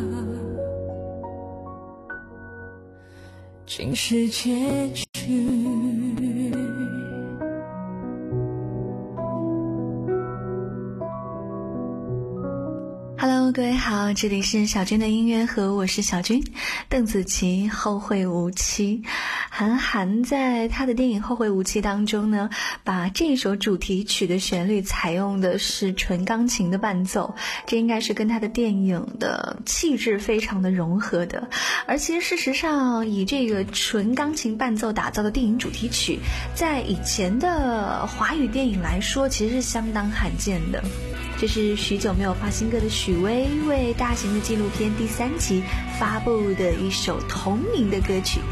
竟是结局。 Hello， 各位好，这里是小军的音乐盒，我是小军。邓紫棋《后会无期》，韩寒在他的电影《后会无期》当中呢，把这首主题曲的旋律采用的是纯钢琴的伴奏，这应该是跟他的电影的气质非常的融合的。而其实事实上，以这个纯钢琴伴奏打造的电影主题曲，在以前的华语电影来说，其实是相当罕见的。这是许久没有发新歌的许巍为大型的纪录片第三集发布的一首同名的歌曲。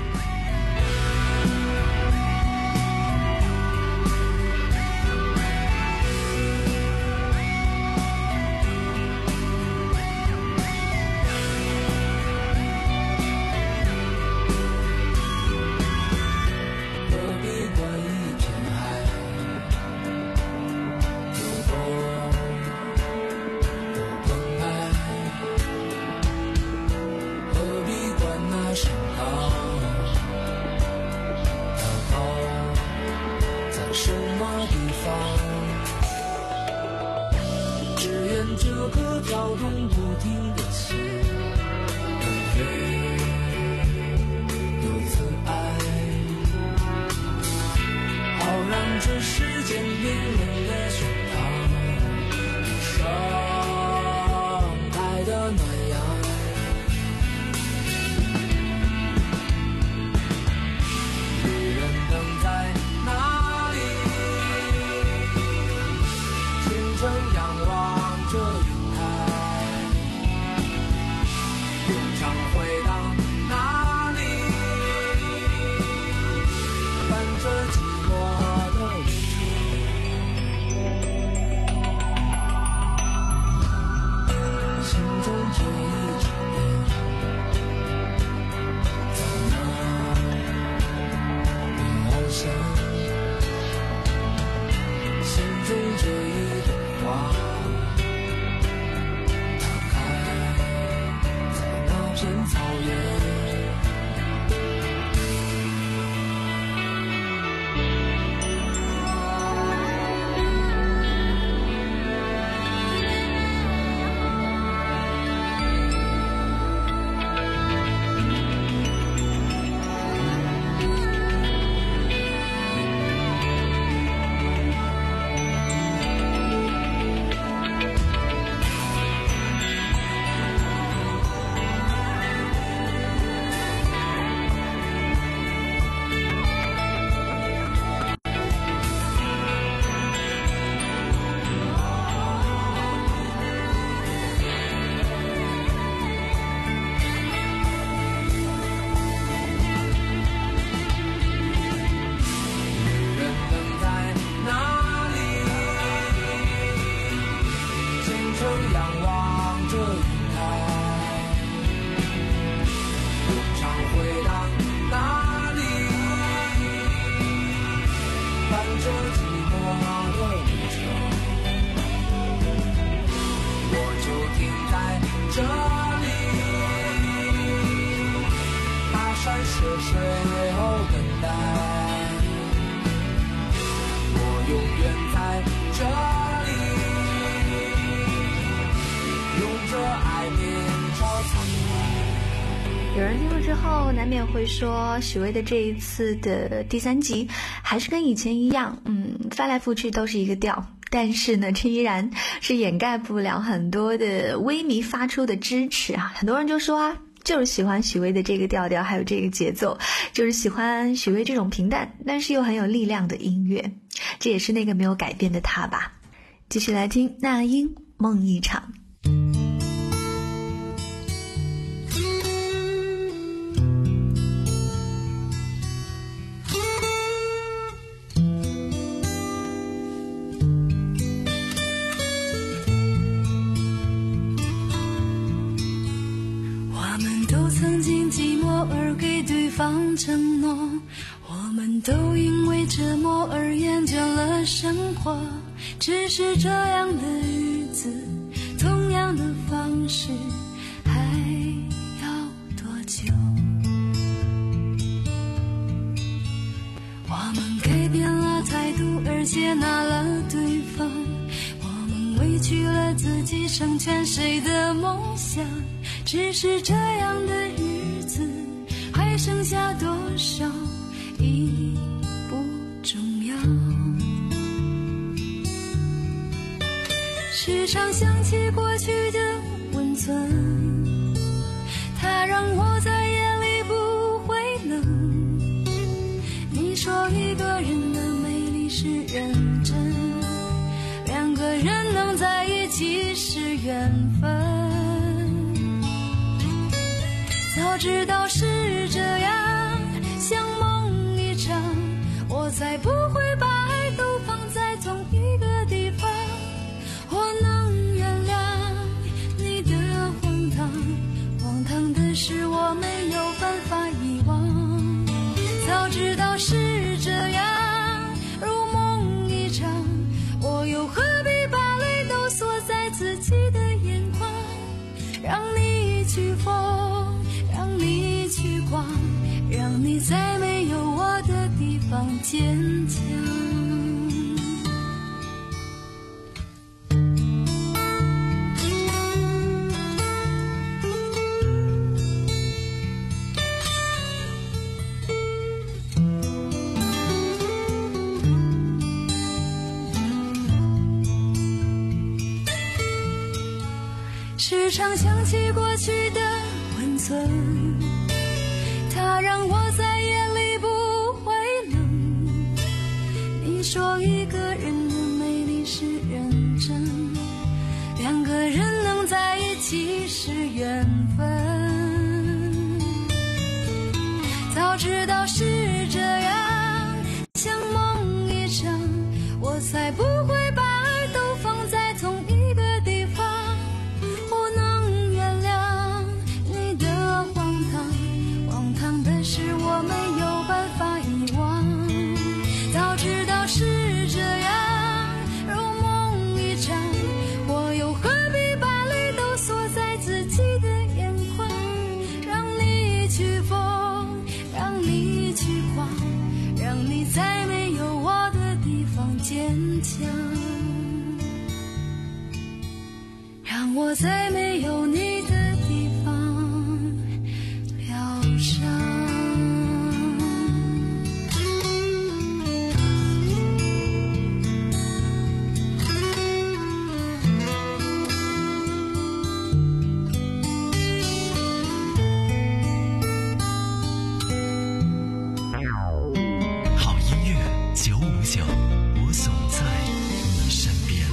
这颗跳动不停的心，有悲有自爱，好让这世间冰冷的胸膛有上海的暖阳。 的旅程，我就停在这里，跋山涉水后等待，我永远在这里，用着爱面朝苍白。 有人听了之后难免会说，许巍的这一次的第三集还是跟以前一样，嗯，翻来覆去都是一个调，但是呢，这依然是掩盖不了很多的微迷发出的支持啊。很多人就说啊，就是喜欢许巍的这个调调，还有这个节奏，就是喜欢许巍这种平淡但是又很有力量的音乐，这也是那个没有改变的他吧。继续来听那英《梦一场》。 承诺，我们都因为折磨而厌倦了生活，只是这样的日子，同样的方式，还要多久？我们改变了态度而接纳了对方，我们委屈了自己成全谁的梦想，只是这样的日子还剩下多少已不重要，时常想起过去的温存，它让我在夜里不会冷。你说一个人的美丽是认真，两个人能在一起是缘分，早知道是这样，像梦一场，我才不会把爱都放在同一个地方。我能原谅你的荒唐，荒唐的是我没有办法遗忘。早知道是这样，如梦一场，我又何必把泪都锁在自己的眼眶，让你去疯，让你去逛，让你在没有我的地方坚强。时常想起过去的温存，它让我在夜里不会冷。你说一个人的美丽是认真，两个人能在一起是缘分，早知道是这样，像梦一场，我才不会把爱都放在同一个地方。我能原谅你的荒唐，荒唐的是我没有办法遗忘。早知道是这样，如梦一场，我又何必把泪都锁在自己的眼眶，让你去疯，让你去逛，让你在没有我的地方坚强，让我在没有你的地方疗伤。 好音乐九五九，我总在你身边。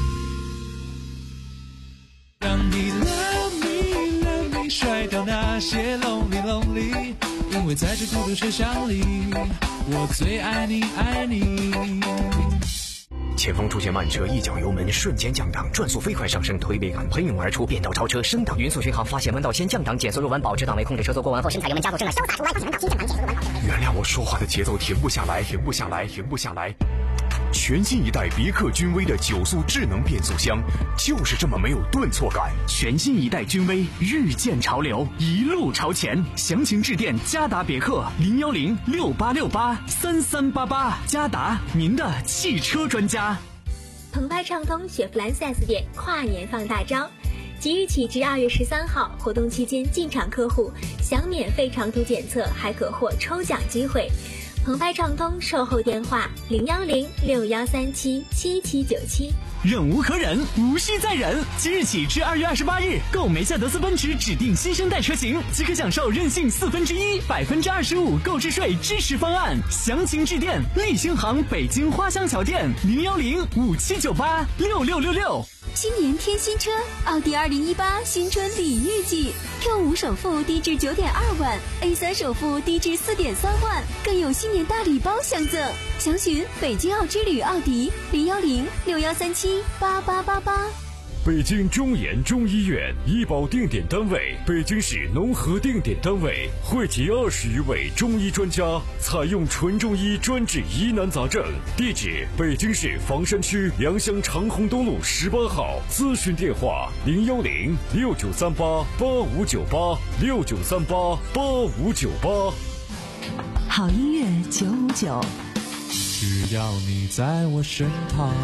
让你 love me love me 甩掉那些 lonely lonely， 因为在这孤独车厢里，我最爱你爱你。 前方出现慢车，一脚油门瞬间降档，转速飞快上升，推背感喷涌而出，变道超车升档，匀速巡航，发现弯道先降档，减速入弯，保持档位，控制车速过弯后，深踩油门加速，正了潇洒出弯，发现弯道先降档，减速入弯，保持档位。 原谅我说话的节奏停不下来，停不下来，停不下来。 全新一代别克君威的九速智能变速箱，就是这么没有顿挫感。 全新一代君威，遇见潮流，一路朝前。详情致电嘉达别克零幺零六八六八三三八八。嘉达，您的汽车专家。 澎湃畅通雪佛兰 四 S 店跨年放大招，即日起至二月十三号，活动期间进场客户享免费长途检测，还可获抽奖机会。澎湃畅通售后电话零幺零六幺三七七七九七。 忍无可忍，无需再忍。即日起至二月二十八日，购梅赛德斯奔驰指定新生代车型，即可享受任性四分之一、百分之二十五购置税支持方案。详情致电立星行北京花乡桥店零幺零五七九八六六六六。 新年添新车，奥迪二零一八新春礼遇季 ，Q 五首付低至九点二万 ，A 三首付低至四点三万，更有新年大礼包相赠。详询北京奥之旅奥迪零幺零六幺三七八八八八。 北京中研中医院医保定点单位，北京市农合定点单位，汇集二十余位中医专家，采用纯中医专治疑难杂症。地址：北京市房山区良乡长虹东路十八号。咨询电话：零幺零六九三八八五九八六九三八八五九八。 好音乐九五九， 只要你在我身旁。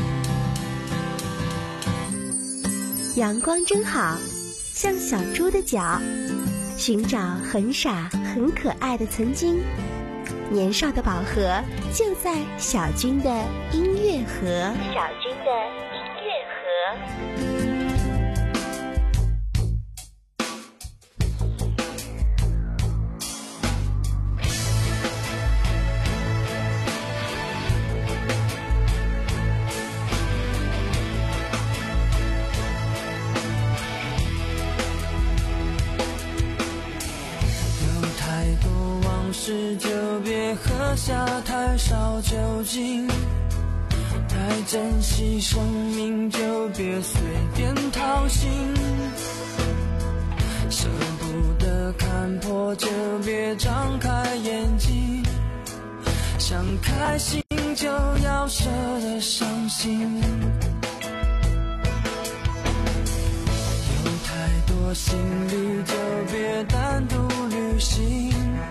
阳光真好，像小猪的脚，寻找很傻很可爱的曾经。年少的宝盒就在小军的音乐盒。小军的音乐盒。 事就别喝下太少酒精，太珍惜生命就别随便掏心，舍不得看破就别张开眼睛，想开心就要舍得伤心，有太多行李就别单独旅行，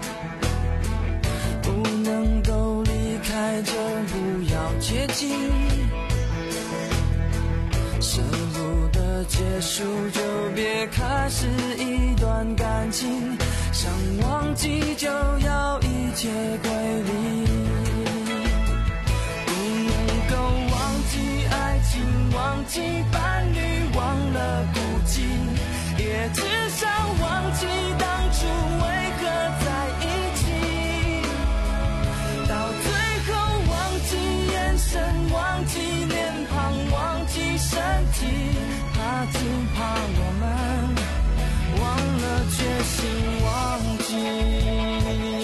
不能够离开就不要接近，舍不得结束就别开始一段感情，想忘记就要一切归零，不能够忘记爱情，忘记伴侣，忘了孤寂，也只想忘记当初为何在一起，到最后忘记眼神，忘记脸庞，忘记身体，怕只怕我们忘了决心忘记。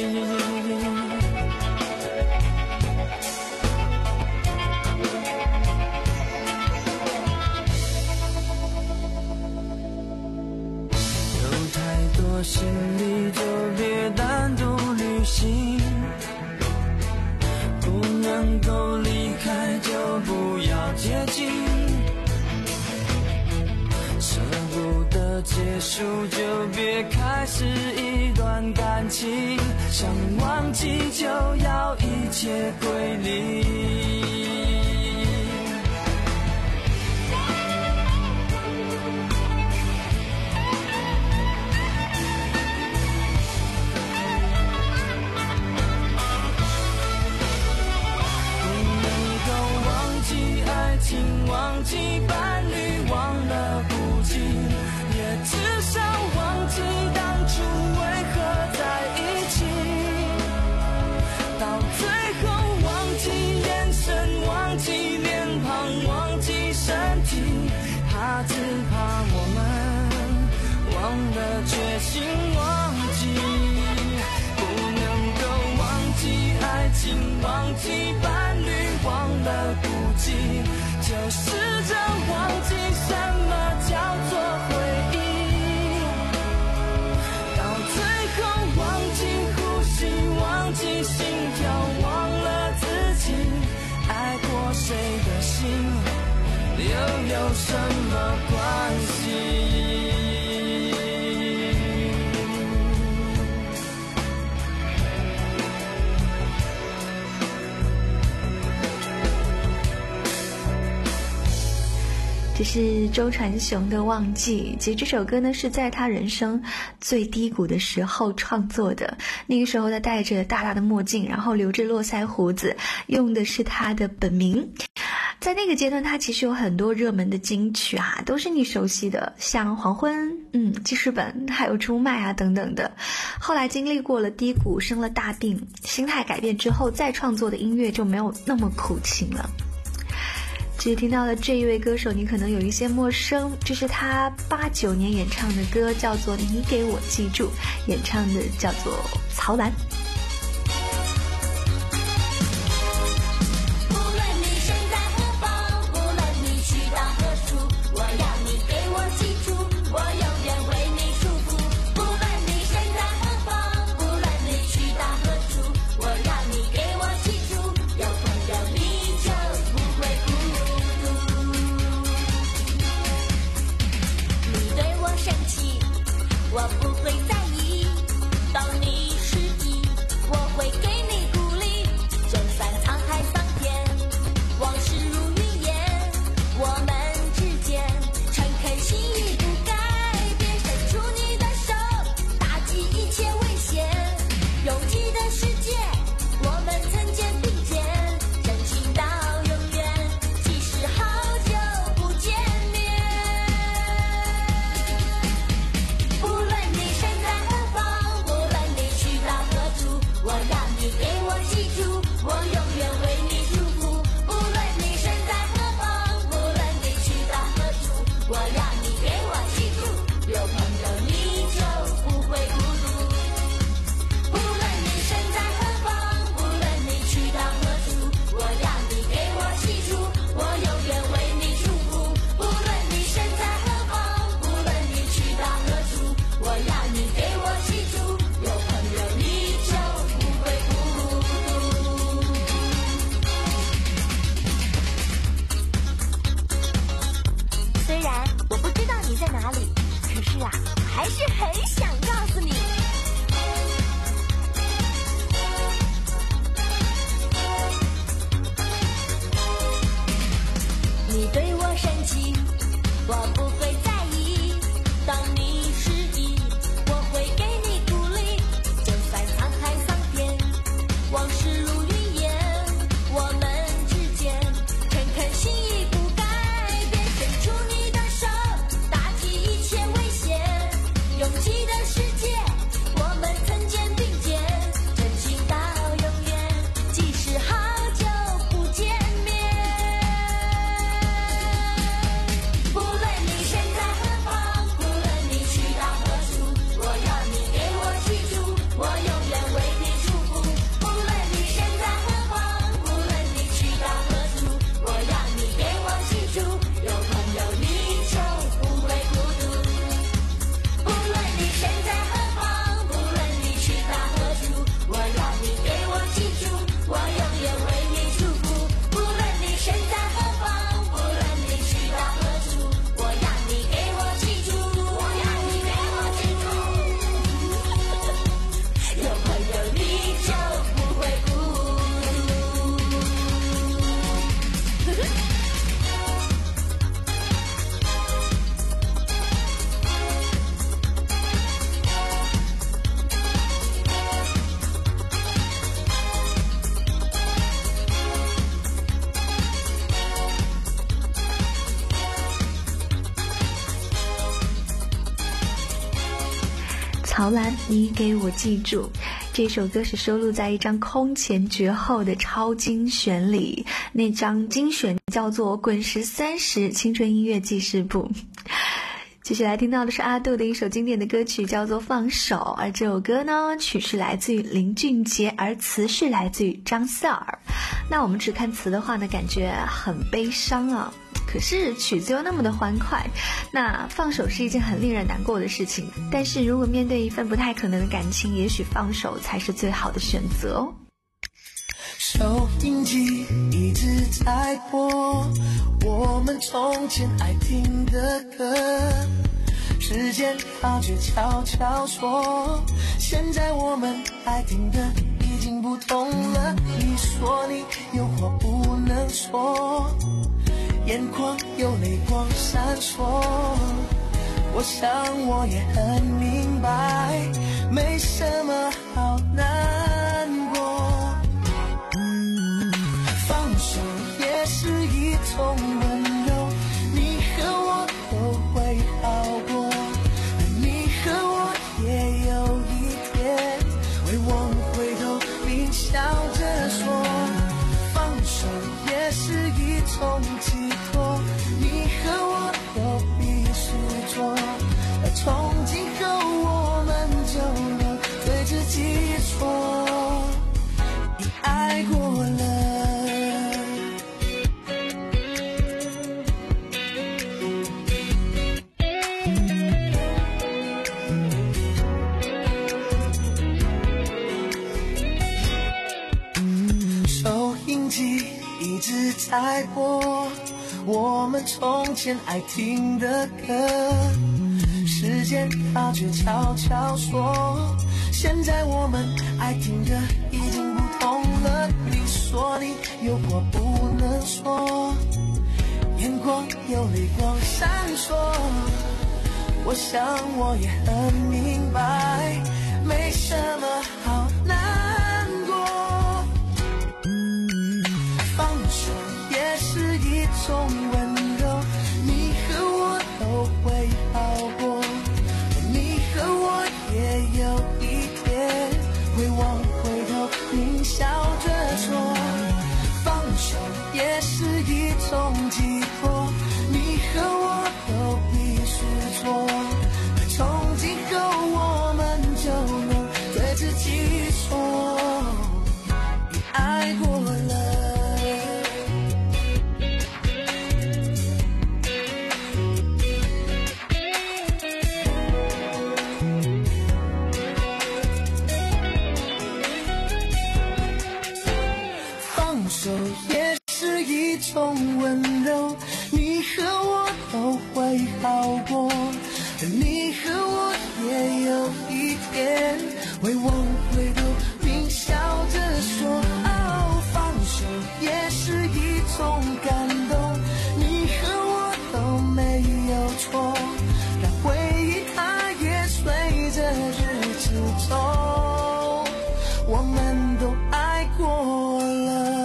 有太多行李就别单独旅行，不能够离开就不要接近，舍不得结束就别开始一段感情，想忘记就要一切归零，忘记伴侣，忘了孤寂，也只想忘记当初为何在一起，到最后忘记眼神，忘记脸庞，忘记身体，怕只怕我们忘了决心忘记，不能够忘记爱情，忘记伴侣，忘了孤寂，就试着忘记什么叫做回忆，到最后忘记呼吸，忘记心跳，忘了自己爱过什么关系？ 这是周传雄的《忘记》。其实这首歌呢是在他人生最低谷的时候创作的。那个时候他戴着大大的墨镜，然后留着络腮胡子，用的是他的本名。在那个阶段，他其实有很多热门的金曲啊，都是你熟悉的，像《黄昏》、嗯，记事本，还有《出卖》啊等等的。后来经历过了低谷，生了大病，心态改变之后，再创作的音乐就没有那么苦情了。其实听到了这一位歌手，你可能有一些陌生，这是他八九年演唱的歌，叫做《你给我记住》，演唱的叫做曹兰。 我不会在意，当你失意，我会给你鼓励。就算沧海桑田，往事如云烟，我们之间诚恳心意不改变。伸出你的手，打击一切危险。拥挤的世界，我们曾肩并肩，真情到永远，即使好久不见面。无论你身在何方，无论你去到何处，我要你给我记住，我永远为你祝福。无论你身在何方，无论你去到何处，我要你给我记住，有朋友你就不会孤独。无论你身在何方，无论你去到何处，我要你给我记住，我永远为你祝福。无论你身在何方，无论你去到何处，我要你给我记住，有朋友你就不会孤独。虽然我不知道你在哪里，可是啊，还是很想告诉你。你对我生气，我不会在意，当你失意，我会给你鼓励。就算沧海桑田，往事如云烟，我们之间诚恳心意不改变。伸出你的手，打击一切危险。拥挤的世界，我们曾肩并肩，真情到永远，即使好久不见面。无论你身在何方，无论你去到何处，我要你给我记住，我永远为你祝福。无论你身在何方，无论你去到何处，我要你给我记住，有朋友你就不会孤独。无论你身在何方，无论你去到何处，我要你给我记住，我永远为你祝福。无论你身在何方，无论你去到何处，我要你给我记住，我要你给我记住，有朋友你就不会孤独。 曹兰，你给我记住。这首歌是收录在一张空前绝后的超精选里，那张精选叫做《滚石三十青春音乐记事簿》。接下来听到的是阿杜的一首经典的歌曲，叫做《放手》，而这首歌呢，曲是来自于林俊杰，而词是来自于张瑟尔。那我们只看词的话呢，感觉很悲伤啊。可是曲子又那么的欢快，那放手是一件很令人难过的事情，但是如果面对一份不太可能的感情，也许放手才是最好的选择哦。 收音机一直在播我们从前爱听的歌，时间它却悄悄说，现在我们爱听的已经不同了。你说你有话不能说，眼眶有泪光闪烁，我想我也很明白，没什么好难过。放手也是一种温柔，你和我都会好过，你和我也有一天会往回头并笑着说。放手也是一种寄托，你和我都必须做，从今后我们就能对自己说，你爱过了。收音机一直在播我们从前爱听的歌，时间它却悄悄说，现在我们爱听的已经不同了。你说你有话不能说，眼眶有泪光闪烁，我想我也很明白，没什么好难过。放手也是一种温柔，你和我都会好过，你和我也有一天会往回头并笑着说。放手也是一种寄托，你和我都必须做，从今后我们就能对自己说，你爱过了。手也是一种温柔，你和我都会好过，你和我也有一天会往回头并笑着说。哦，放手也是一种感动，你和我都没有错，让回忆它也随着日子走，我们都爱过了。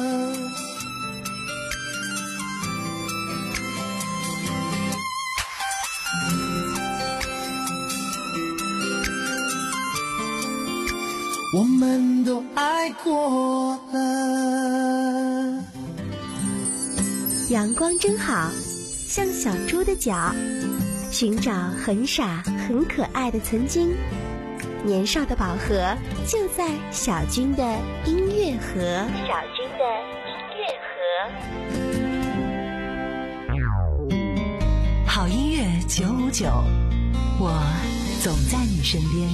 我们都爱过了。 阳光真好，像小猪的脚，寻找很傻很可爱的曾经。年少的宝盒就在小军的音乐盒。小军的音乐盒。好音乐九五九，我总在你身边。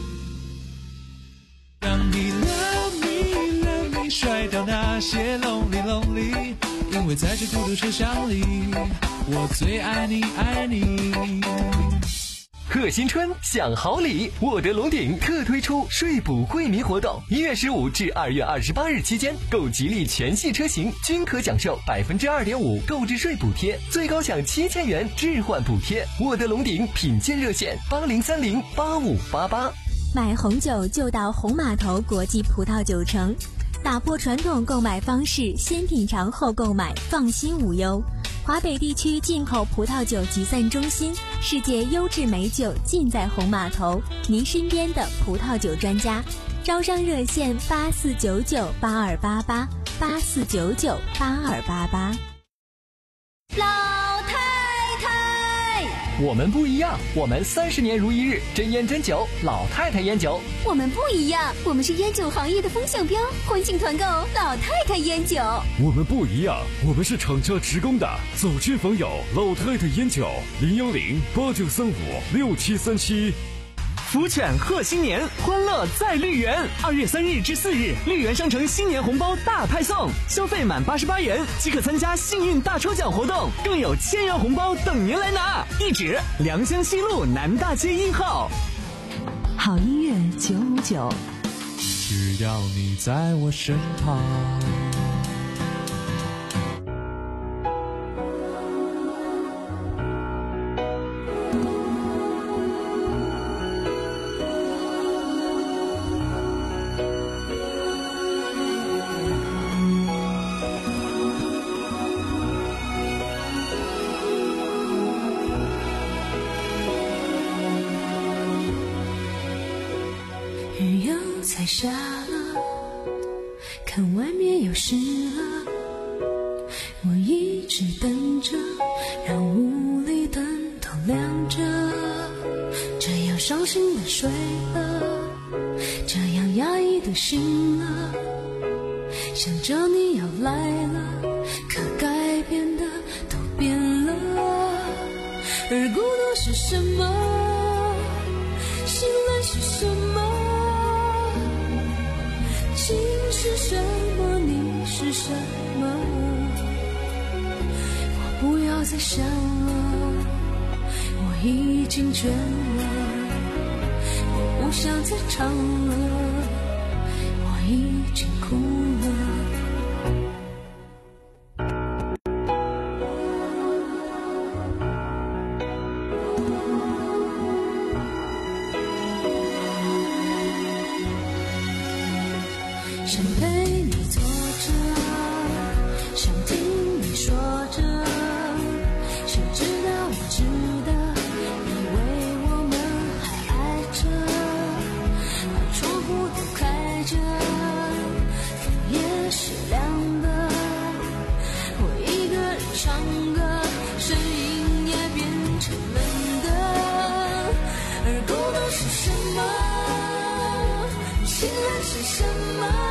让你 love me love me 甩掉那些 lonely lonely， 因为在这孤独车厢里，我最爱你爱你。 贺新春享好礼，沃德龙鼎特推出税补惠民活动，一月十五至二月二十八日期间，购吉利全系车型均可享受百分之二点五购置税补贴，最高享七千元置换补贴。沃德龙鼎品鉴热线八零三零八五八八。 买红酒就到红码头国际葡萄酒城，打破传统购买方式，先品尝后购买，放心无忧。华北地区进口葡萄酒集散中心，世界优质美酒尽在红码头，您身边的葡萄酒专家。招商热线八四九九八二八八八四九九八二八八。 老太太， 我们不一样，我们三十年如一日，真烟真酒，老太太烟酒。 我们不一样，我们是烟酒行业的风向标，欢庆团购老太太烟酒。 我们不一样，我们是厂家职工的，走亲访友，老太太烟酒，零幺零八九三五六七三七。 福犬贺新年，欢乐在绿园。二月三日至四日，绿园商城新年红包大派送，消费满八十八元即可参加幸运大抽奖活动，更有千元红包等您来拿。地址：良乡西路南大街一号。 好音乐九五九， 只要你在我身旁。 雨又在下了，看外面又湿了，我一直等着，让屋里灯都亮着，这样伤心的睡了，这样压抑的醒了，想着你要来了，可改变的都变了，而孤独是什么？心乱是什么？情是什么？你是什么？我不要再想了，我已经倦了，我不想再唱了，我已经哭了。想陪你坐着，想听你说着，谁知道我值得，以为我们还爱着，把窗户都开着，风也是凉的，我一个人唱歌，声音也变成冷的，而孤独是什么？心乱是什么？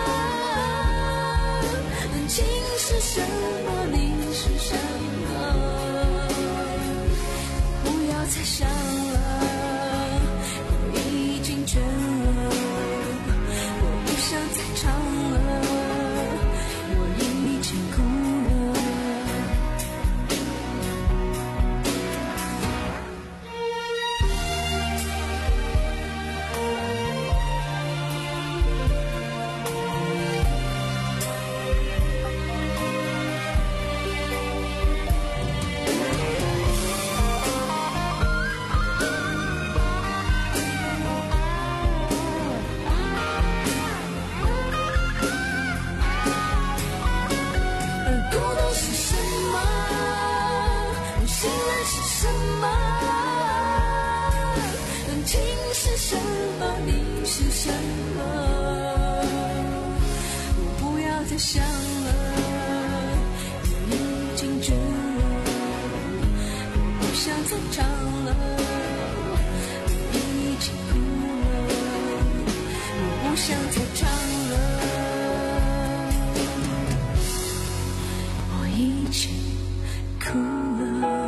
情是什么？你是什么？不要再想了，我已经倦了，我不想再唱了，我已经哭了。再想了，我已经倦了，我不想再唱了，我已经哭了，我不想再唱了，我已经哭了。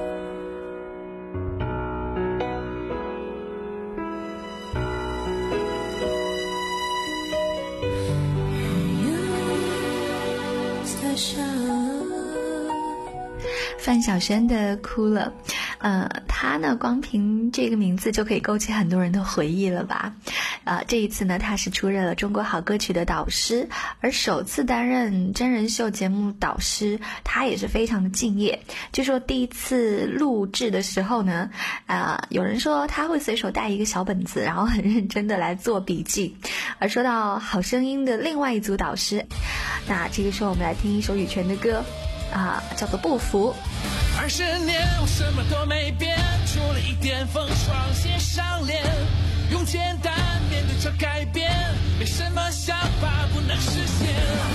范晓萱的哭了，呃，她呢光凭这个名字就可以勾起很多人的回忆了吧？呃，这一次呢，她是出任了中国好歌曲的导师，而首次担任真人秀节目导师，她也是非常的敬业。据说第一次录制的时候呢，呃，有人说她会随手带一个小本子，然后很认真的来做笔记。而说到好声音的另外一组导师，那这个时候我们来听一首羽泉的歌。啊，叫做不服。 二十年我什么都没变，除了一点风霜写上脸，用简单面对着改变，没什么想法不能实现。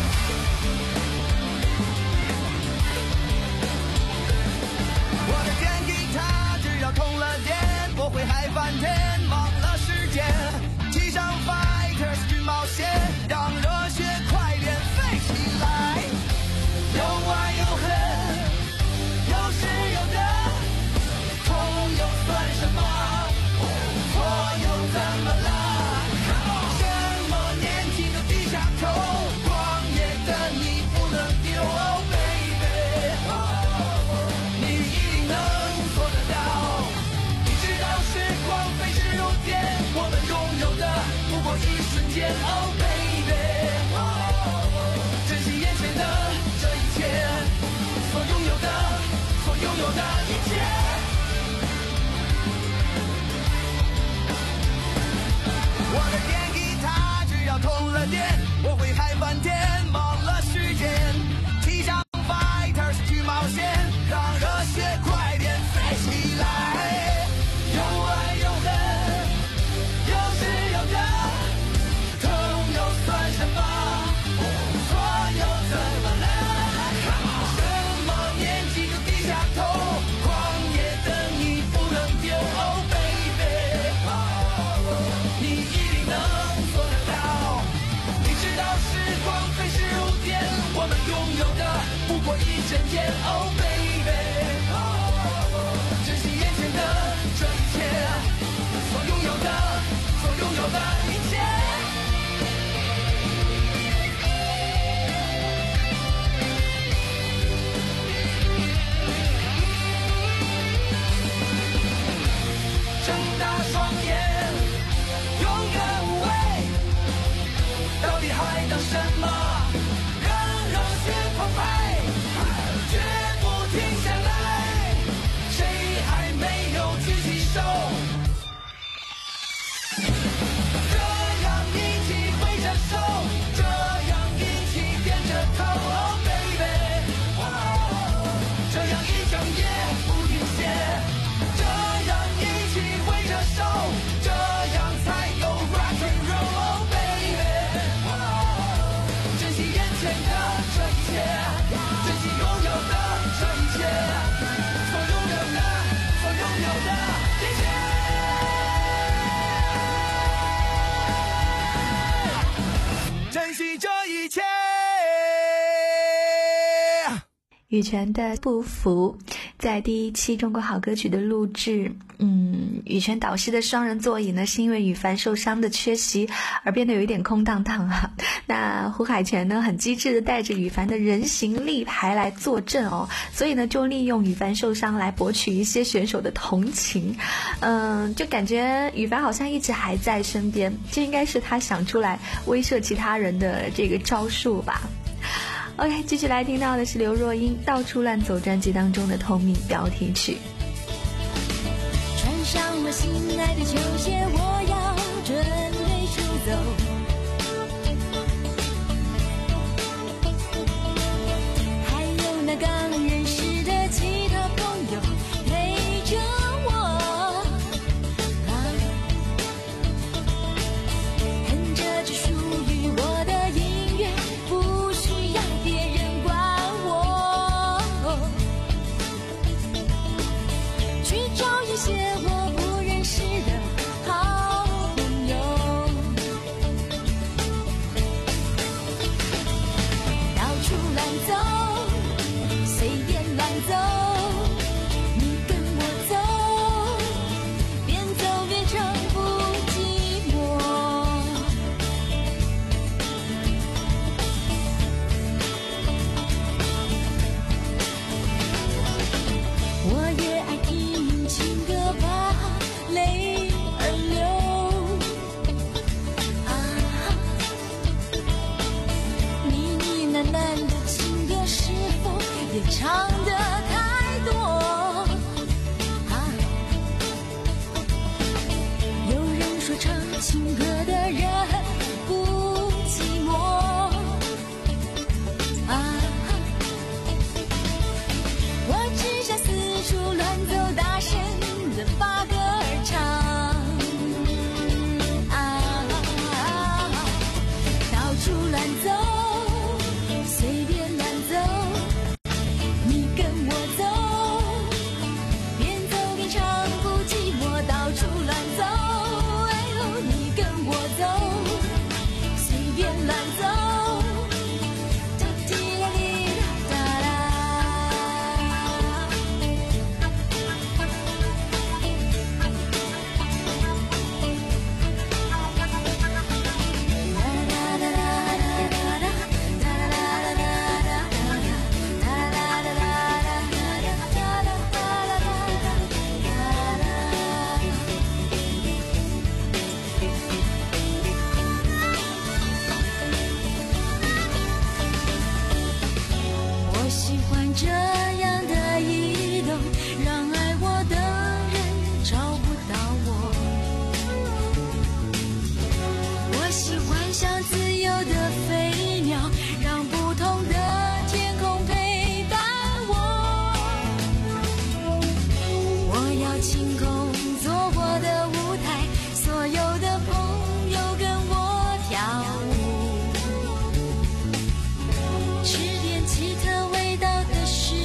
我的电吉他只要通了电，我会嗨翻天，忘了时间，骑上 Fighters 去冒险，让热血快点飞起来。有爱有恨，有失有得，痛又算什么？错又过一整天。Oh baby， 珍惜眼前的这一切，所拥有的，所拥有的一切。睁大双眼，勇敢无畏，到底还等什么？让热血澎湃，绝不停下来。谁还没有举起手？这样一起挥着手，这样一起点着头。Oh baby， 这样一整夜不停歇。这样一起挥着手，这样才有 rock and roll。 Oh baby， 珍惜眼前的这一切，珍惜拥有的这一切，所拥有的，所拥有的一切，珍惜这一切。 羽泉的不服，在第一期中国好歌曲的录制，嗯，羽泉导师的双人座椅呢，是因为羽凡受伤的缺席而变得有一点空荡荡啊。那胡海泉呢，很机智的带着羽凡的人形立牌来坐镇哦，所以呢，就利用羽凡受伤来博取一些选手的同情。嗯，就感觉羽凡好像一直还在身边，这应该是他想出来威慑其他人的这个招数吧。OK， 继续来听到的是刘若英《到处乱走》专辑当中的同名标题曲。 穿上了心爱的球鞋，我要准备出走。还有那刚认识的其他朋友陪着我，啊，哼着只属于我的音乐，不需要别人管我，去找一些我不认识的好朋友，到处乱走，随便乱走，你跟我走，边走边唱不寂寞。我也爱听情歌，把泪儿流啊，呢呢喃喃的情歌是否也唱得太多啊？有人说唱情歌的人不寂寞啊，我只想四处乱走，大声的发歌儿唱啊，到处乱走，随便乱走，你跟我走，边走边唱不寂寞，到处乱走，哎呦，你跟我走，随便乱走，哒滴啦滴哒哒我喜欢这样的移动，让爱我的人找不到我。我喜欢像自由的飞鸟，让不同的天空陪伴我。我要晴空做我的舞台，所有的朋友跟我跳舞，吃点奇特味道的食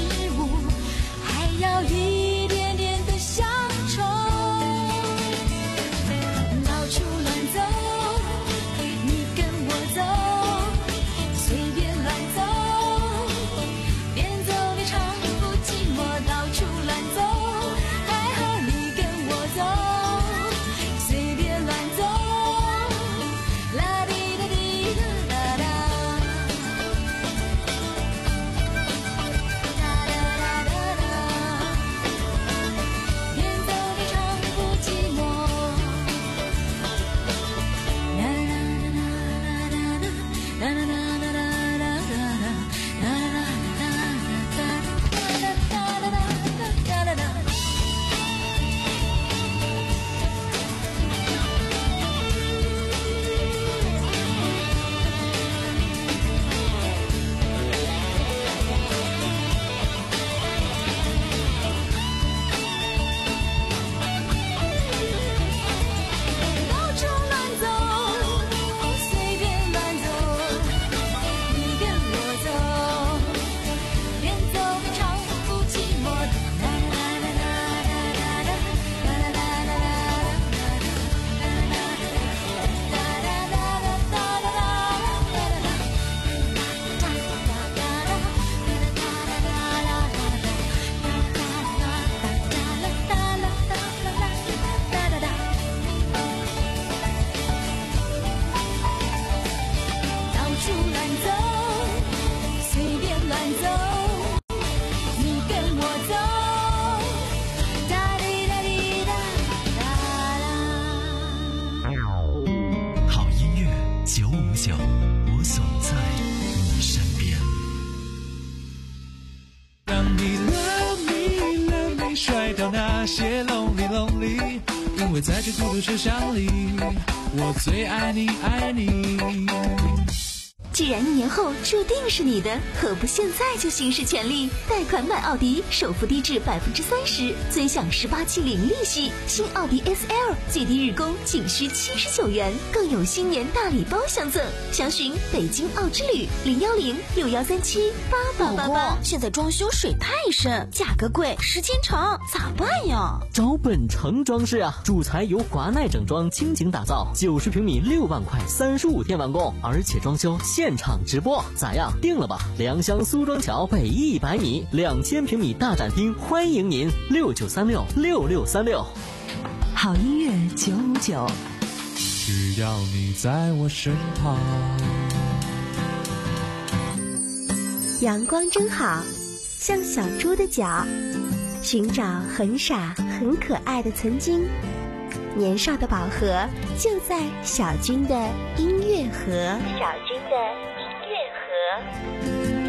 为在这孤独车厢里，我最爱你爱你。 既然一年后注定是你的，何不现在就行使权利？贷款买奥迪，首付低至百分之三十，尊享十八期零利息。新奥迪 S L 最低日供仅需七十九元，更有新年大礼包相赠。详询北京奥之旅零幺零六幺三七八八八八。 现在装修水太深，价格贵，时间长，咋办呀？ 找本城装饰啊！主材由华奈整装倾情打造，九十平米六万块，三十五天完工，而且装修现场直播，咋样？定了吧！良乡苏庄桥北一百米，两千平米大展厅，欢迎您！六九三六六六三六。 好音乐九五九， 只要你在我身旁。 阳光真好，像小猪的脚，寻找很傻很可爱的曾经。年少的宝盒就在小军的音乐盒。小军的音乐盒。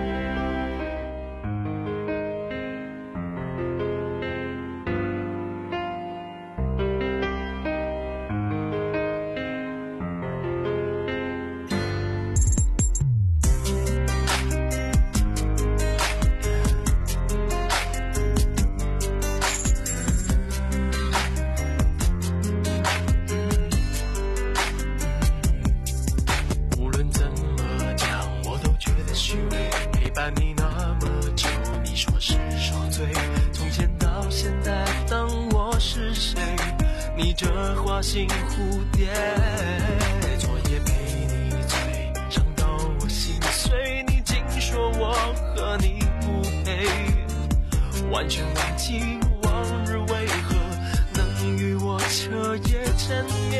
心蝴蝶，昨夜陪你醉，伤到我心碎。你竟说我和你不配，完全忘记往日为何能与我彻夜缠绵。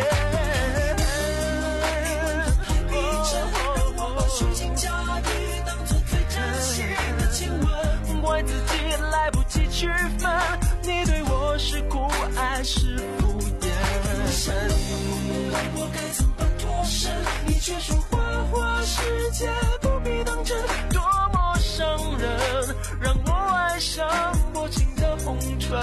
虚情假意当作最真心的亲吻，怪自己来不及区分，你对我是酷爱是敷衍。我该怎么脱身？你却说花花世界不必当真，多么伤人，让我爱上薄情的红唇。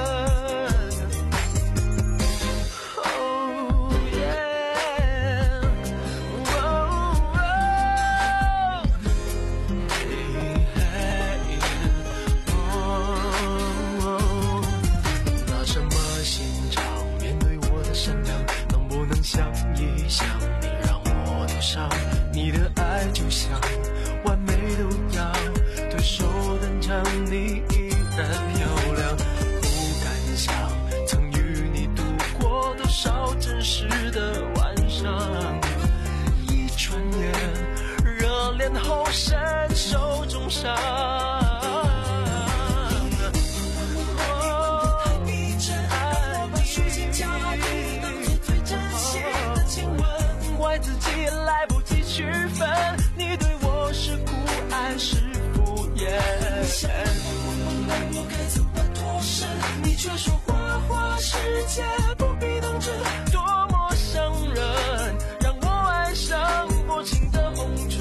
想一想你，让我多伤。你的爱就像完美毒药，对手单枪，你依然漂亮。不敢想曾与你度过多少真实的晚上，一转眼热恋后身受重伤。怪自己来不及区分，你对我是酷爱是敷衍。我该怎么脱身？你却说花花世界不必当真，多么伤人，让我爱上薄情的红唇。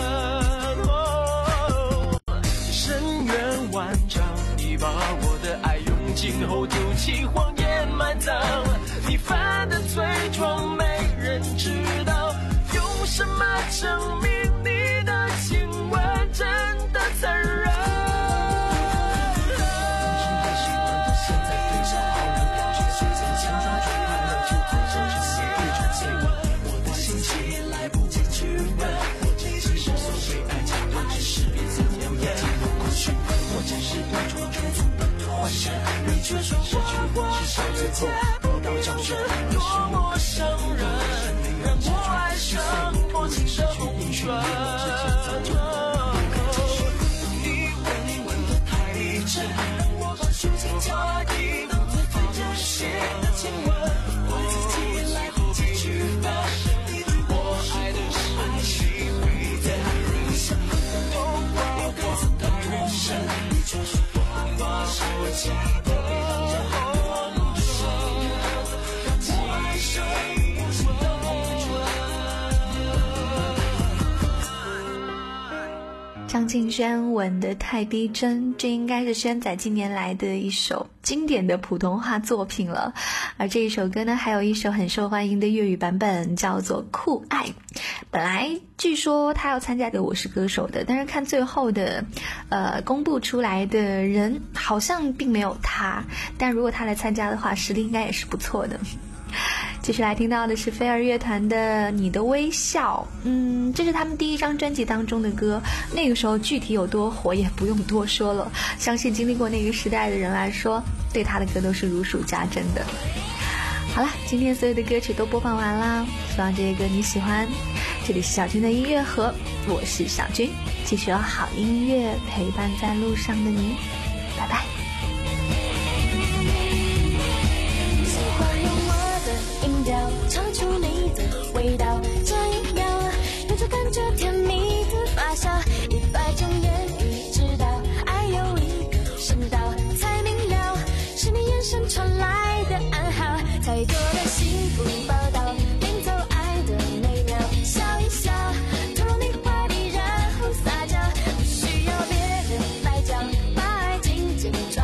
哦，深渊万丈，你把我的爱用尽后丢弃，谎言埋葬。你犯的罪状没人知道，用什么证明你的亲吻真的残忍？现在对着好人表决，随从强抓住快乐，就好像是写一场接吻。我的心情来不及区分，我只是所谓爱情都只是别再敷衍我过去，我只是对冲全族的脱身，你却说花花世界不到教训，多么伤人，让我爱上薄情的红唇。你吻吻得太真，我把虚情假意当作最真心的亲吻，我自己来不及区分，你对我爱的是谁会在人生都我该怎么脱身？你却说花花世界不必当真， 张敬轩吻得太逼真，这应该是轩仔近年来的一首经典的普通话作品了。而这一首歌呢，还有一首很受欢迎的粤语版本，叫做《酷爱》。本来据说他要参加的《我是歌手》的，但是看最后的呃公布出来的人，好像并没有他。但如果他来参加的话，实力应该也是不错的。继续来听到的是飞儿乐团的《你的微笑》，嗯，这是他们第一张专辑当中的歌，那个时候具体有多火也不用多说了，相信经历过那个时代的人来说，对他的歌都是如数家珍的。好了，今天所有的歌曲都播放完啦，希望这些歌你喜欢。这里是小军的音乐盒，我是小军，继续有好音乐陪伴在路上的你，拜拜。 唱出你的味道，这一秒有种感觉甜蜜的发酵，一百种言语知道，爱有一个声道，才明了是你眼神传来的暗号，太多的幸福报道，领走爱的美妙，笑一笑投入你怀里，然后撒娇，不需要别人来讲，把爱紧紧抓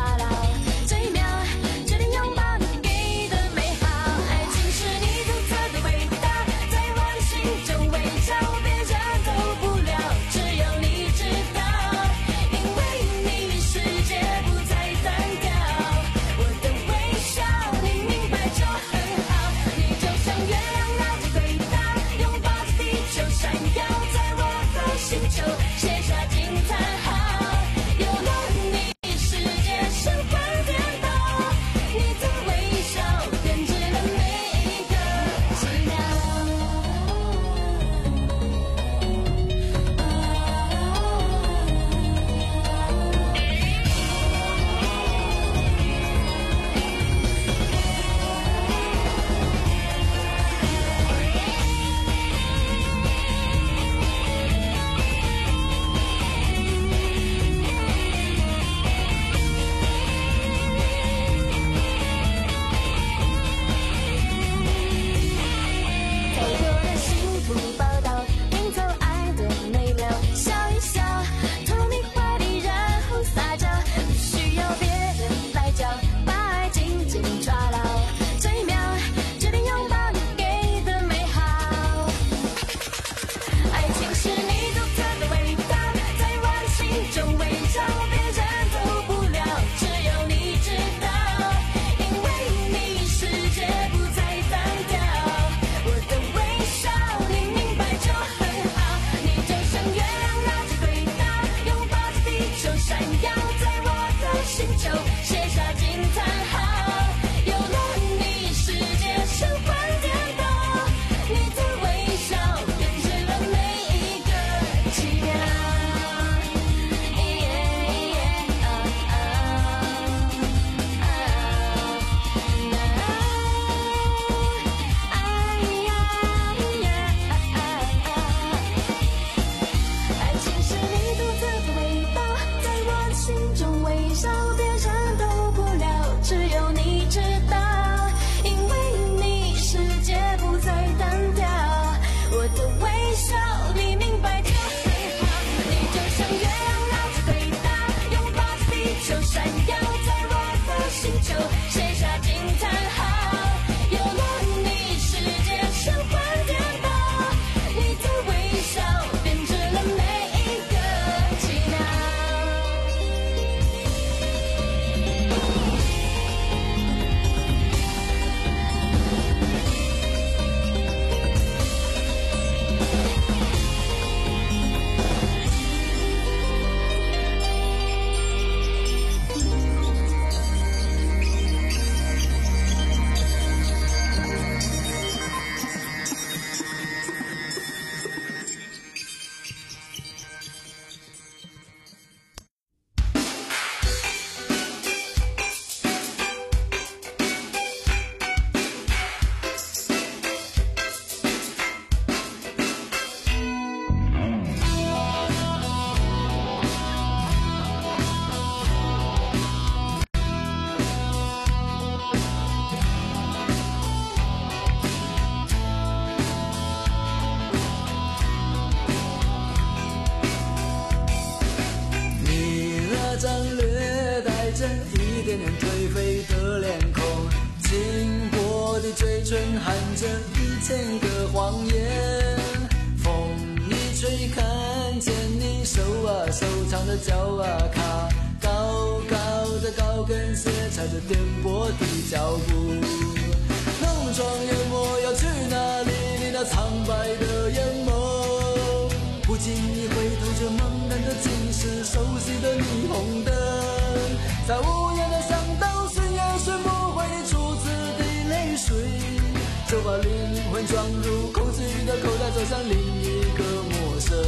张略带着一点点颓废的脸孔，轻薄的嘴唇含着一千个谎言。风一吹，看见你手啊手长的脚啊卡，高高的高跟鞋踩着颠簸的脚步。浓妆艳抹要去哪里？你那苍白的眼眸，不经意回头就茫然的尽是熟悉的霓虹灯，在无言的想到寻也寻不回你初次的泪水，就把灵魂装入空虚的口袋，走向另一个陌生。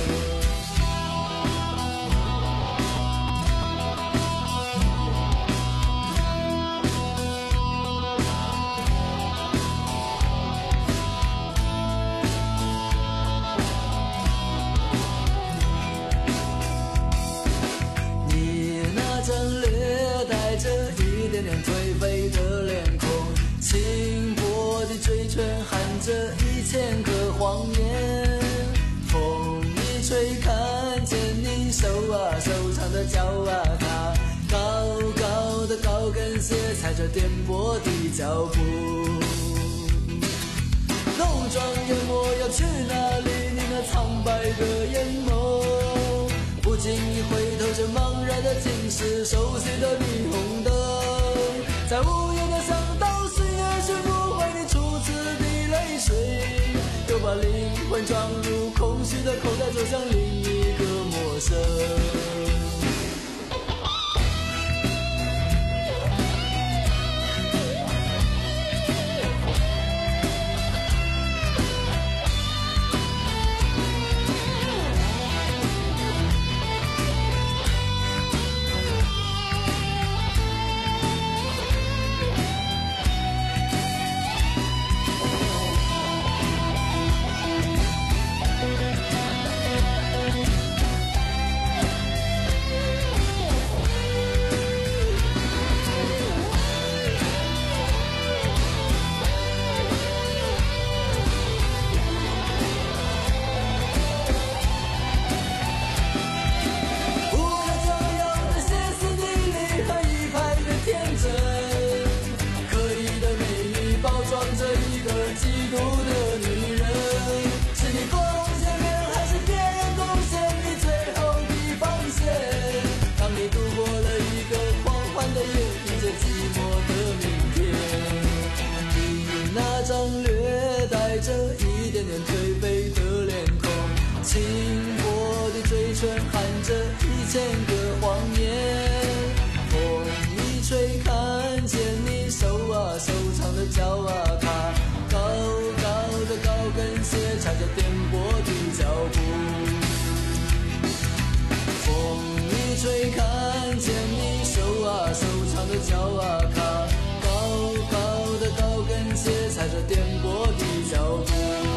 颓废的脸孔，轻薄的嘴唇含着一千个谎言。风一吹，看见你手啊手长的脚啊踏，高高的高跟鞋踩着颠簸的脚步。浓妆艳抹要去哪里？你那苍白的眼眸，不经意回头就茫然的尽是熟悉的霓虹灯，在无言的想到寻也寻不回你初次的泪水，又把灵魂装入空虚的口袋，走向另一个陌生。千个谎言，风一吹，看见你手啊手长的脚啊踏，高高的高跟鞋踩着颠簸的脚步。风一吹，看见你手啊手长的脚啊踏，高高的高跟鞋踩着颠簸的脚步。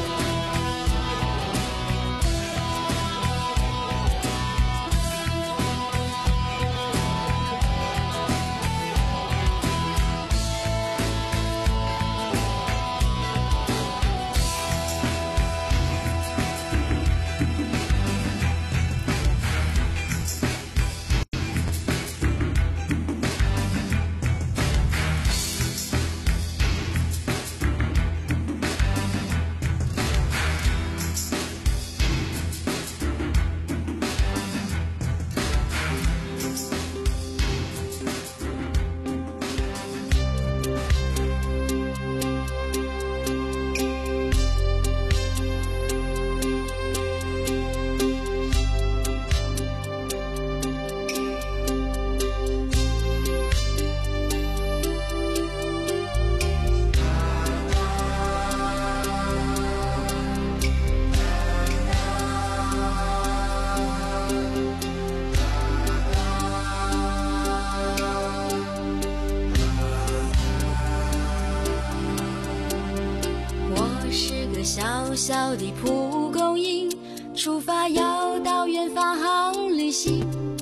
小小的蒲公英，出发要到远方旅行。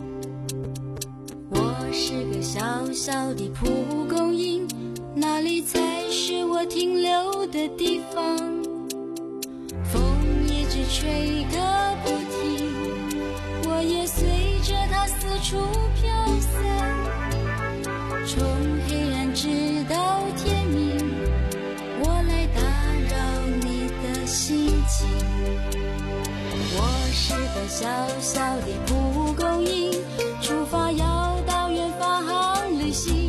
我是个小小的蒲公英，哪里才是我停留的地方？风一直吹个不停，我也随着它四处飘。 小小的蒲公英，出发要到远方旅行。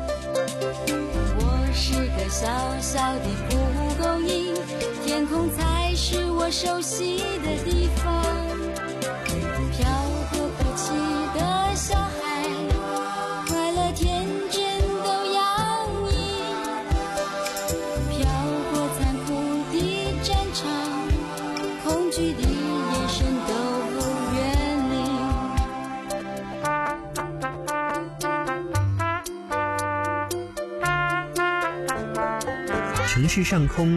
我是个小小的蒲公英，天空才是我熟悉的地方。飘过哭泣的小孩，快乐天真都洋溢。飘过残酷的战场，恐惧的眼神都远离。 城市上空